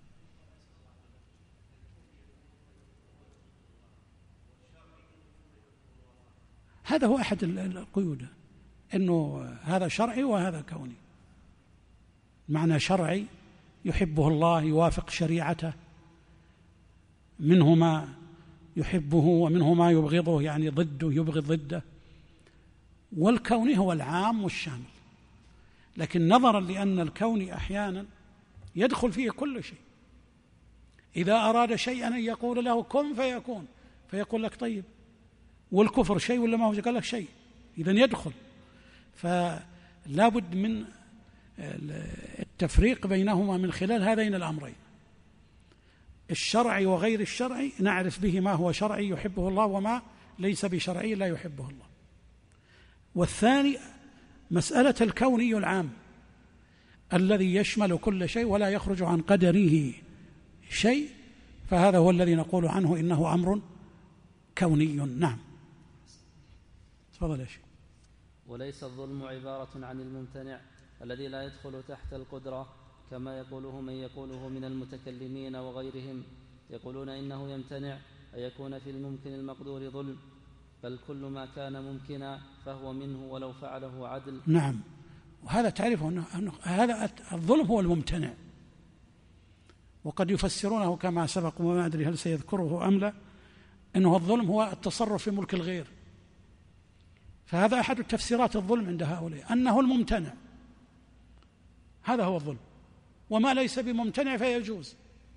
هذا هو أحد القيود، أنه هذا شرعي وهذا كوني. معنى شرعي يحبه الله، يوافق شريعته، منه ما يحبه ومنه ما يبغضه، يعني ضده يبغض ضده. والكوني هو العام والشامل، لكن نظرا لأن الكوني أحيانا يدخل فيه كل شيء، إذا أراد شيئا أن يقول له كن فيكون، فيقول لك طيب، والكفر شيء ولا ما هو؟ قال لك شيء، إذن يدخل. فلا بد من التفريق بينهما من خلال هذين الأمرين، الشرعي وغير الشرعي، نعرف به ما هو شرعي يحبه الله وما ليس بشرعي لا يحبه الله. والثاني مسألة الكوني العام الذي يشمل كل شيء ولا يخرج عن قدره شيء، فهذا هو الذي نقول عنه إنه أمر كوني. نعم، تفضل يا شيخ. وليس الظلم عبارة عن الممتنع الذي لا يدخل تحت القدرة، كما يقوله من يقوله من المتكلمين وغيرهم، يقولون إنه يمتنع أن يكون في الممكن المقدور ظلم، بل كل ما كان ممكنا فهو منه ولو فعله عدل. نعم، وهذا تعرفه أنه هذا الظلم هو الممتنع، وقد يفسرونه كما سبق وما أدري هل سيذكره أم لا، أنه الظلم هو التصرف في ملك الغير. فهذا أحد التفسيرات الظلم عند هؤلاء، أنه الممتنع، هذا هو الظلم، وما ليس بممتنع فيجوز.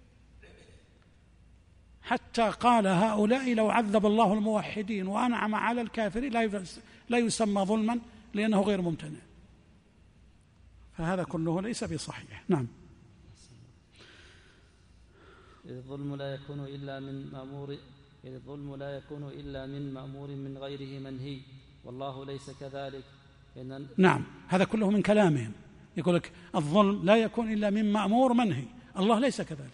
حتى قال هؤلاء لو عذب الله الموحدين وأنعم على الكافرين لا يسمى ظلما لأنه غير ممتنع. فهذا كله ليس بصحيح. نعم. الظلم لا يكون إلا من مأمور من غيره منهي، والله ليس كذلك. نعم، هذا كله من كلامهم، يقول لك الظلم لا يكون إلا من مأمور منهي، الله ليس كذلك.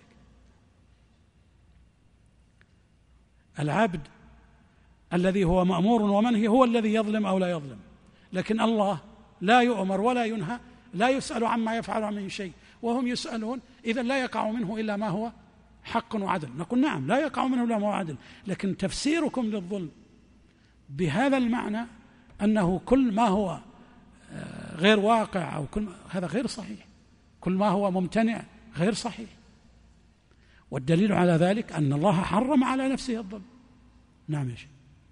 العبد الذي هو مأمور ومنهي هو الذي يظلم أو لا يظلم، لكن الله لا يؤمر ولا ينهى، لا يسأل عما يفعل من شيء وهم يسألون، إذن لا يقع منه إلا ما هو حق وعدل، نقول نعم لا يقع منه إلا ما هو عدل، لكن تفسيركم للظلم بهذا المعنى أنه كل ما هو غير واقع أو هذا غير صحيح، كل ما هو ممتنع غير صحيح. والدليل على ذلك أن الله حرم على نفسه الظلم. نعم يا شيخ.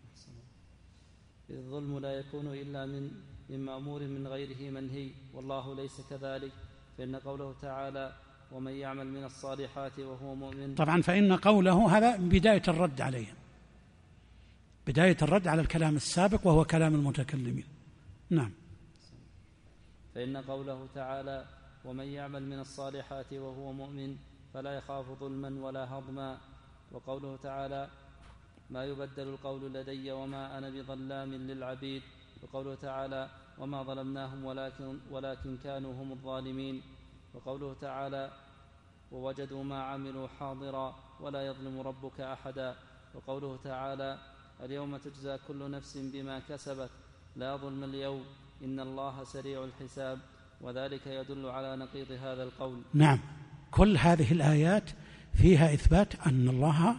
الظلم لا يكون إلا من مأمور من غيره منهي، والله ليس كذلك، فإن قوله تعالى ومن يعمل من الصالحات وهو مؤمن. طبعا فإن قوله هذا بداية الرد عليهم، بداية الرد على الكلام السابق وهو كلام المتكلمين. نعم. فإن قوله تعالى ومن يعمل من الصالحات وهو مؤمن فلا يخاف ظلما ولا هضما، وقوله تعالى ما يبدل القول لدي وما أنا بظلام للعبيد، وقوله تعالى وما ظلمناهم ولكن كانوا هم الظالمين، وقوله تعالى ووجدوا ما عملوا حاضرا ولا يظلم ربك أحدا، وقوله تعالى اليوم تجزى كل نفس بما كسبت لا ظلم اليوم إن الله سريع الحساب، وذلك يدل على نقيض هذا القول. نعم، كل هذه الآيات فيها إثبات أن الله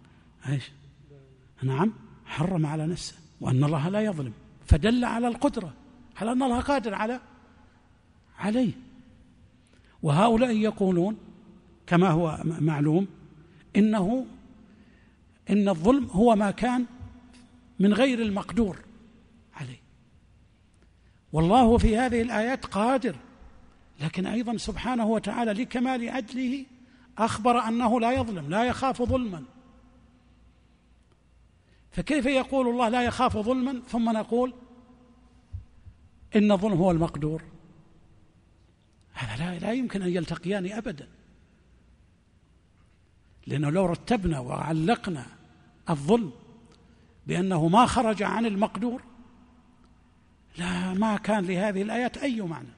نعم حرم على نفسه وأن الله لا يظلم، فدل على القدرة، على أن الله قادر عليه. وهؤلاء يقولون كما هو معلوم إن الظلم هو ما كان من غير المقدور عليه، والله في هذه الآيات قادر، لكن أيضا سبحانه وتعالى لكمال عدله أخبر أنه لا يظلم، لا يخاف ظلما. فكيف يقول الله لا يخاف ظلما ثم نقول إن الظلم هو المقدور؟ هذا لا يمكن أن يلتقيان أبدا، لأنه لو رتبنا وعلقنا الظلم بأنه ما خرج عن المقدور ما كان لهذه الآيات أي معنى.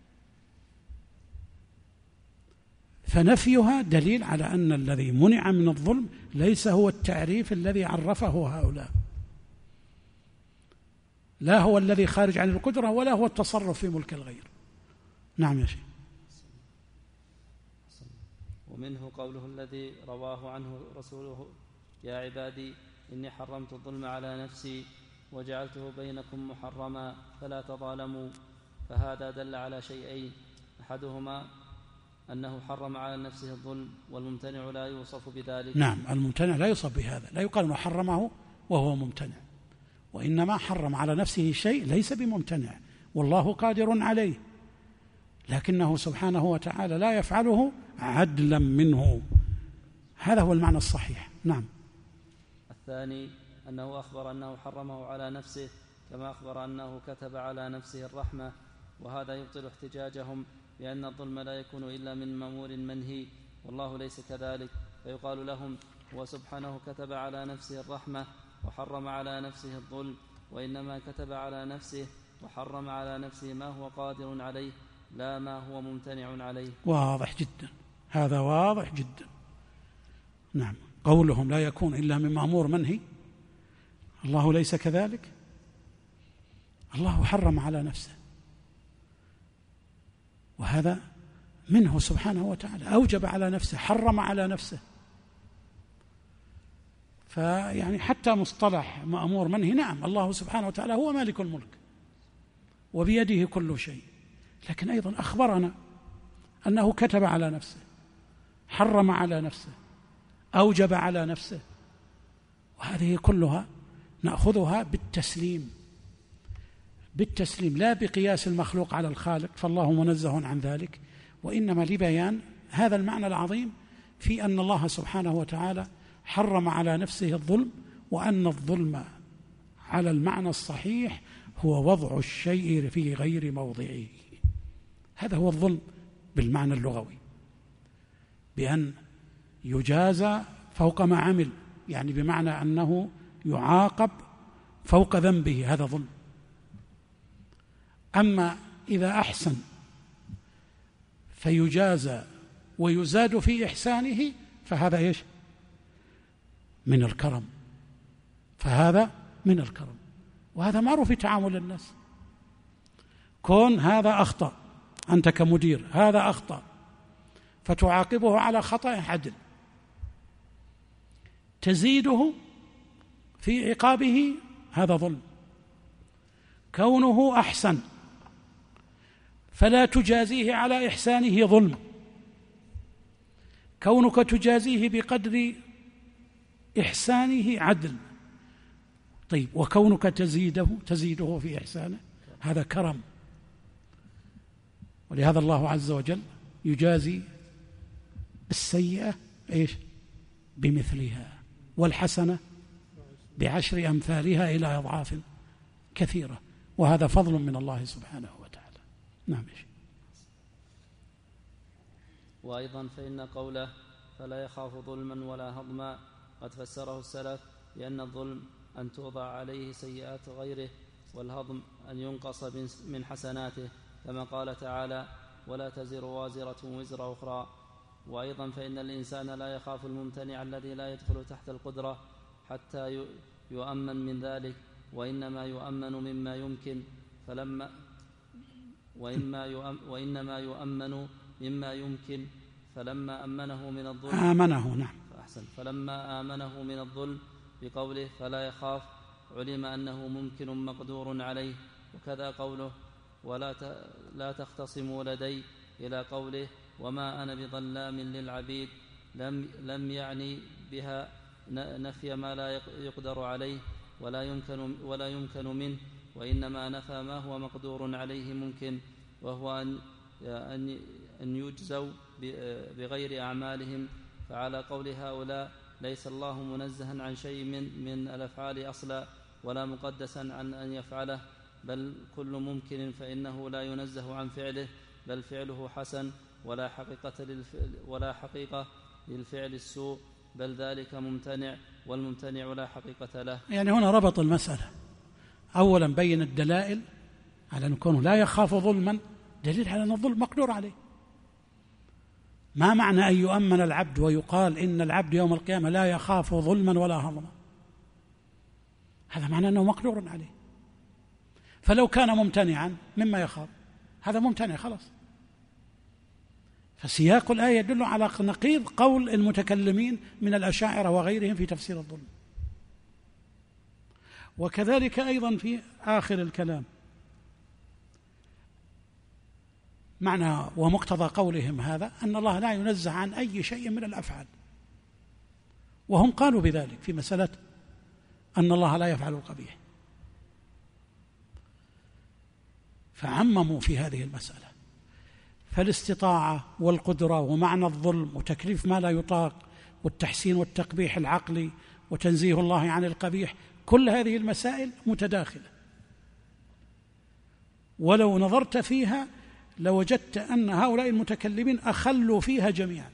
فنفيها دليل على أن الذي منع من الظلم ليس هو التعريف الذي عرفه هؤلاء، لا هو الذي خارج عن القدرة ولا هو التصرف في ملك الغير. نعم يا شيخ. ومنه قوله الذي رواه عنه رسوله يا عبادي إني حرمت الظلم على نفسي وجعلته بينكم محرما فلا تظالموا، فهذا دل على شيئين، أحدهما أنه حرم على نفسه الظلم، والممتنع لا يوصف بذلك. نعم، الممتنع لا يوصف بهذا، لا يقال أنه حرمه وهو ممتنع، وإنما حرم على نفسه شيء ليس بممتنع والله قادر عليه، لكنه سبحانه وتعالى لا يفعله عدلا منه. هذا هو المعنى الصحيح. نعم. الثاني أنه أخبر أنه حرمه على نفسه كما أخبر أنه كتب على نفسه الرحمة، وهذا يبطل احتجاجهم بأن الظلم لا يكون إلا من مأمور منهي، والله ليس كذلك، فيقال لهم هو سبحانه كتب على نفسه الرحمة وحرم على نفسه الظلم، وإنما كتب على نفسه وحرم على نفسه ما هو قادر عليه لا ما هو ممتنع عليه. واضح جدا، هذا واضح جدا. نعم، قولهم لا يكون إلا من مأمور منهي، الله ليس كذلك، الله حرم على نفسه، وهذا منه سبحانه وتعالى، أوجب على نفسه، حرم على نفسه. فيعني حتى مصطلح مأمور منهي، نعم الله سبحانه وتعالى هو مالك الملك وبيده كل شيء، لكن أيضا أخبرنا أنه كتب على نفسه، حرم على نفسه، أوجب على نفسه، وهذه كلها نأخذها بالتسليم لا بقياس المخلوق على الخالق، فالله منزه عن ذلك، وإنما لبيان هذا المعنى العظيم في أن الله سبحانه وتعالى حرم على نفسه الظلم، وأن الظلم على المعنى الصحيح هو وضع الشيء في غير موضعه. هذا هو الظلم بالمعنى اللغوي، بأن يجازى فوق ما عمل، يعني بمعنى أنه يعاقب فوق ذنبه، هذا ظلم. أما إذا أحسن فيجازى ويزاد في إحسانه فهذا إيش؟ من الكرم، فهذا من الكرم، وهذا معروف في تعامل الناس. كون هذا أخطأ، أنت كمدير هذا أخطأ فتعاقبه على خطأ عدل، تزيده في عقابه هذا ظلم، كونه أحسن فلا تجازيه على إحسانه ظلم، كونك تجازيه بقدر إحسانه عدل. طيب وكونك تزيده في إحسانه هذا كرم. ولهذا الله عز وجل يجازي السيئة إيش؟ بمثلها، والحسنة ب10 أمثالها إلى أضعاف كثيرة، وهذا فضل من الله سبحانه وتعالى. نعم. وأيضا فإن قوله فلا يخاف ظلما ولا هضما قد فسره السلف لأن الظلم أن توضع عليه سيئات غيره، والهضم أن ينقص من حسناته، كما قال تعالى ولا تزر وازرة وزر أخرى. وأيضا فإن الإنسان لا يخاف الممتنع الذي لا يدخل تحت القدرة حتى يؤمن من ذلك، وإنما يؤمن مما يمكن وإنما يؤمن مما يمكن فلما أمنه من الظلم فلما آمنه من الظلم بقوله فلا يخاف علم أنه ممكن مقدور عليه. وكذا قوله لا تختصموا لدي إلى قوله وما أنا بظلام للعبيد لم يعني بها نفي ما لا يقدر عليه ولا يمكن منه، وإنما نفى ما هو مقدور عليه ممكن، وهو أن يجزوا بغير أعمالهم. فعلى قول هؤلاء ليس الله منزها عن شيء من الأفعال أصلا ولا مقدسا عن أن يفعله، بل كل ممكن فإنه لا ينزه عن فعله، بل فعله حسن ولا حقيقة للفعل السوء، بل ذلك ممتنع والممتنع لا حقيقة له. يعني هنا ربط المسألة، أولا بين الدلائل على أن كونه لا يخاف ظلما دليل على أن الظلم مقدور عليه. ما معنى أن يؤمن العبد ويقال إن العبد يوم القيامة لا يخاف ظلما ولا هضما؟ هذا معنى أنه مقدور عليه. فلو كان ممتنعا مما يخاف هذا ممتنع خلاص. فسياق الآية يدل على نقيض قول المتكلمين من الأشاعرة وغيرهم في تفسير الظلم. وكذلك أيضا في آخر الكلام معنى ومقتضى قولهم هذا أن الله لا ينزه عن أي شيء من الأفعال، وهم قالوا بذلك في مسألة أن الله لا يفعل القبيح، فعمموا في هذه المسألة. فالاستطاعة والقدرة ومعنى الظلم وتكليف ما لا يطاق والتحسين والتقبيح العقلي وتنزيه الله عن القبيح، كل هذه المسائل متداخلة، ولو نظرت فيها لوجدت أن هؤلاء المتكلمين أخلوا فيها جميعا،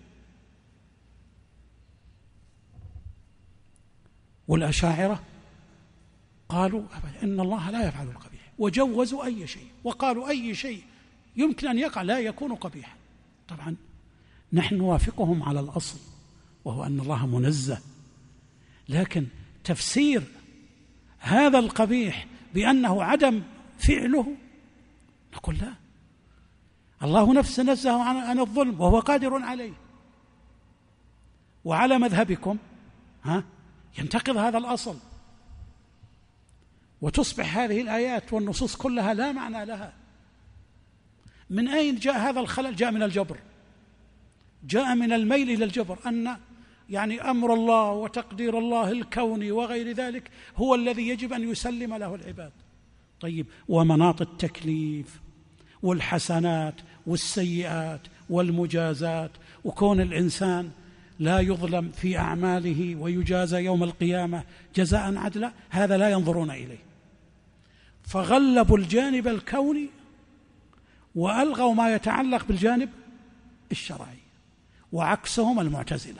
والأشاعرة قالوا إن الله لا يفعل القبيح، وجوزوا أي شيء، وقالوا أي شيء يمكن أن يقع لا يكون قبيحا. طبعا نحن نوافقهم على الأصل وهو أن الله منزه، لكن تفسير هذا القبيح بأنه عدم فعله نقول لا، الله نفسه نزه عن الظلم وهو قادر عليه. وعلى مذهبكم ينتقض هذا الأصل، وتصبح هذه الآيات والنصوص كلها لا معنى لها. من أين جاء هذا الخلل؟ جاء من الجبر، جاء من الميل إلى الجبر، أن يعني أمر الله وتقدير الله الكوني وغير ذلك هو الذي يجب أن يسلم له العباد. طيب ومناط التكليف والحسنات والسيئات والمجازات، وكون الإنسان لا يظلم في أعماله ويجازى يوم القيامة جزاء عدلا، هذا لا ينظرون إليه، فغلبوا الجانب الكوني وألغوا ما يتعلق بالجانب الشرعي، وعكسهم المعتزلة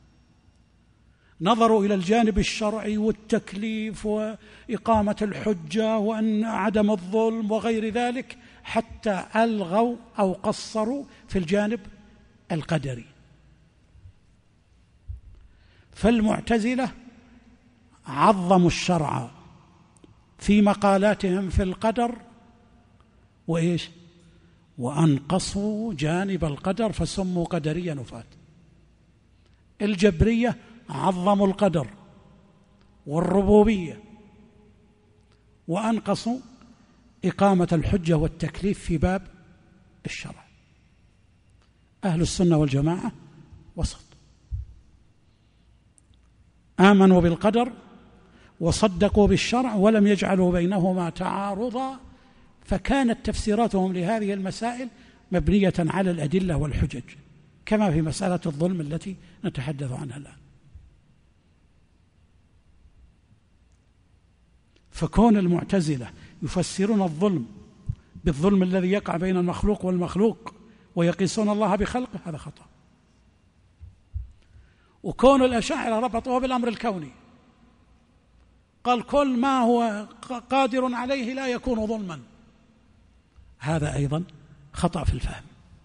نظروا إلى الجانب الشرعي والتكليف وإقامة الحجة وأن عدم الظلم وغير ذلك، حتى ألغوا أو قصروا في الجانب القدري. فالمعتزلة عظموا الشرع في مقالاتهم في القدر وإيش؟ وأنقصوا جانب القدر فسموا قدرية نفاة. الجبرية عظموا القدر والربوبية وأنقصوا إقامة الحجة والتكليف في باب الشرع. أهل السنة والجماعة وسط، آمنوا بالقدر وصدقوا بالشرع ولم يجعلوا بينهما تعارضا، فكانت تفسيراتهم لهذه المسائل مبنية على الأدلة والحجج، كما في مسألة الظلم التي نتحدث عنها الآن. فكون المعتزلة يفسرون الظلم بالظلم الذي يقع بين المخلوق والمخلوق ويقيسون الله بخلقه، هذا خطأ. وكون الأشاعرة ربطوه بالأمر الكوني، قال كل ما هو قادر عليه لا يكون ظلما، هذا أيضا خطأ في الفهم.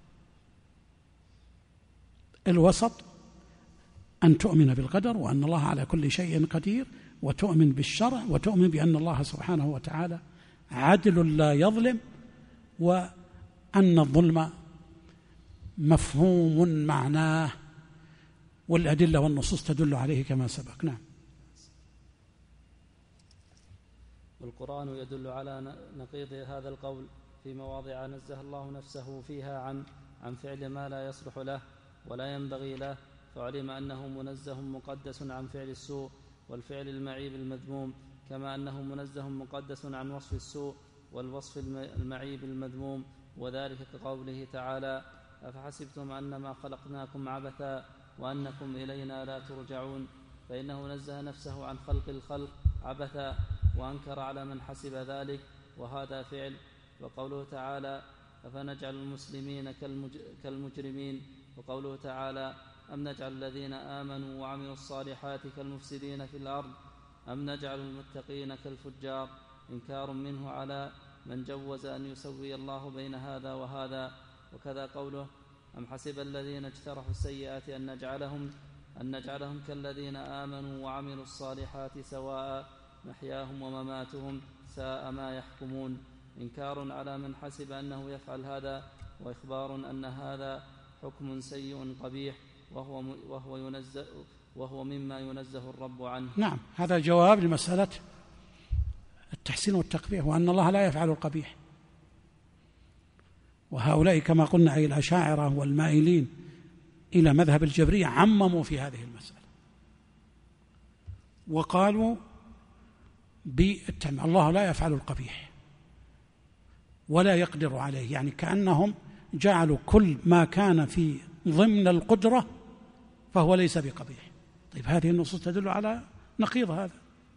الوسط أن تؤمن بالقدر وأن الله على كل شيء قدير، وتؤمن بالشرع، وتؤمن بأن الله سبحانه وتعالى عدل لا يظلم، وأن الظلم مفهوم معناه والأدلة والنصوص تدل عليه كما سبق. نعم. والقرآن يدل على نقيض هذا القول في مواضع نزه الله نفسه فيها عن فعل ما لا يصلح له ولا ينبغي له، فعلم أنه منزه مقدس عن فعل السوء والفعل المعيب المذموم، كما أنه منزه مقدس عن وصف السوء والوصف المعيب المذموم، وذلك كقوله تعالى: أفحسبتم أنما خلقناكم عبثا وأنكم إلينا لا ترجعون، فإنه نزه نفسه عن خلق الخلق عبثا وأنكر على من حسب ذلك، وهذا فعل. وقوله تعالى: أفنجعل المسلمين كالمجرمين، وقوله تعالى: أم نجعل الذين آمنوا وعملوا الصالحات كالمفسدين في الأرض أم نجعل المتقين كالفجار، إنكار منه على من جوز أن يسوي الله بين هذا وهذا. وكذا قوله: أم حسب الذين اجترحوا السيئات أن نجعلهم كالذين آمنوا وعملوا الصالحات سواء محياهم ومماتهم ساء ما يحكمون، إنكار على من حسب أنه يفعل هذا، وإخبار أن هذا حكم سيء قبيح وهو مما ينزه الرب عنه. نعم، هذا جواب لمسألة التحسين والتقبيح، وأن الله لا يفعل القبيح. وهؤلاء كما قلنا أي الأشاعرة والمائلين إلى مذهب الجبرية عمموا في هذه المسألة وقالوا الله لا يفعل القبيح ولا يقدر عليه، يعني كأنهم جعلوا كل ما كان في ضمن القدرة فهو ليس بقبيح. طيب هذه النصوص تدل على نقيض هذا.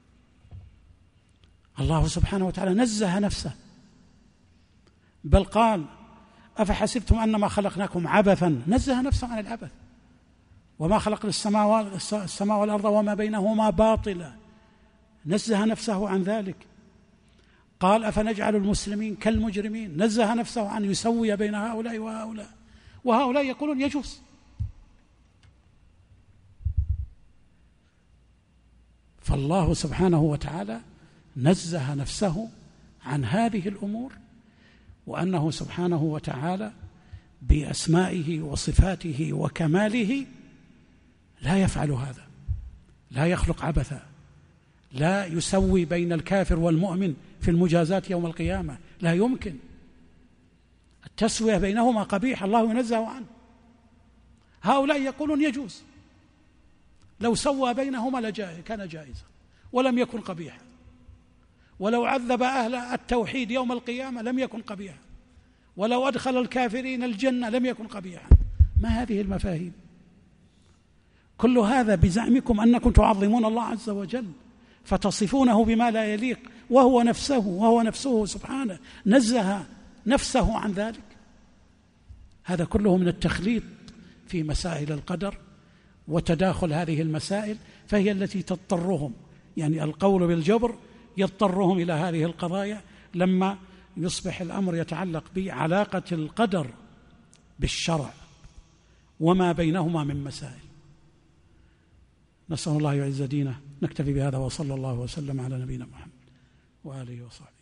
الله سبحانه وتعالى نزه نفسه، بل قال: أفحسبتم أنما خلقناكم عبثا، نزه نفسه عن العبث، وما خلقنا السماء والأرض وما بينهما باطلا، نزه نفسه عن ذلك. قال: أفنجعل المسلمين كالمجرمين، نزه نفسه عن يسوي بين هؤلاء وهؤلاء، وهؤلاء يقولون يجوز. فالله سبحانه وتعالى نزه نفسه عن هذه الأمور، وأنه سبحانه وتعالى بأسمائه وصفاته وكماله لا يفعل هذا، لا يخلق عبثا، لا يسوي بين الكافر والمؤمن في المجازات يوم القيامة، لا يمكن. التسوية بينهما قبيح، الله ينزه عنه. هؤلاء يقولون يجوز، لو سوى بينهما كان جائزا ولم يكن قبيحا، ولو عذب أهل التوحيد يوم القيامة لم يكن قبيحا، ولو أدخل الكافرين الجنة لم يكن قبيحا. ما هذه المفاهيم؟ كل هذا بزعمكم أنكم تعظمون الله عز وجل فتصفونه بما لا يليق، وهو نفسه سبحانه نزه نفسه عن ذلك. هذا كله من التخليط في مسائل القدر وتداخل هذه المسائل، فهي التي تضطرهم، يعني القول بالجبر يضطرهم إلى هذه القضايا لما يصبح الأمر يتعلق بعلاقة القدر بالشرع وما بينهما من مسائل. نسأل الله يعز دينه. نكتفي بهذا، وصلى الله وسلم على نبينا محمد وآله وصحبه.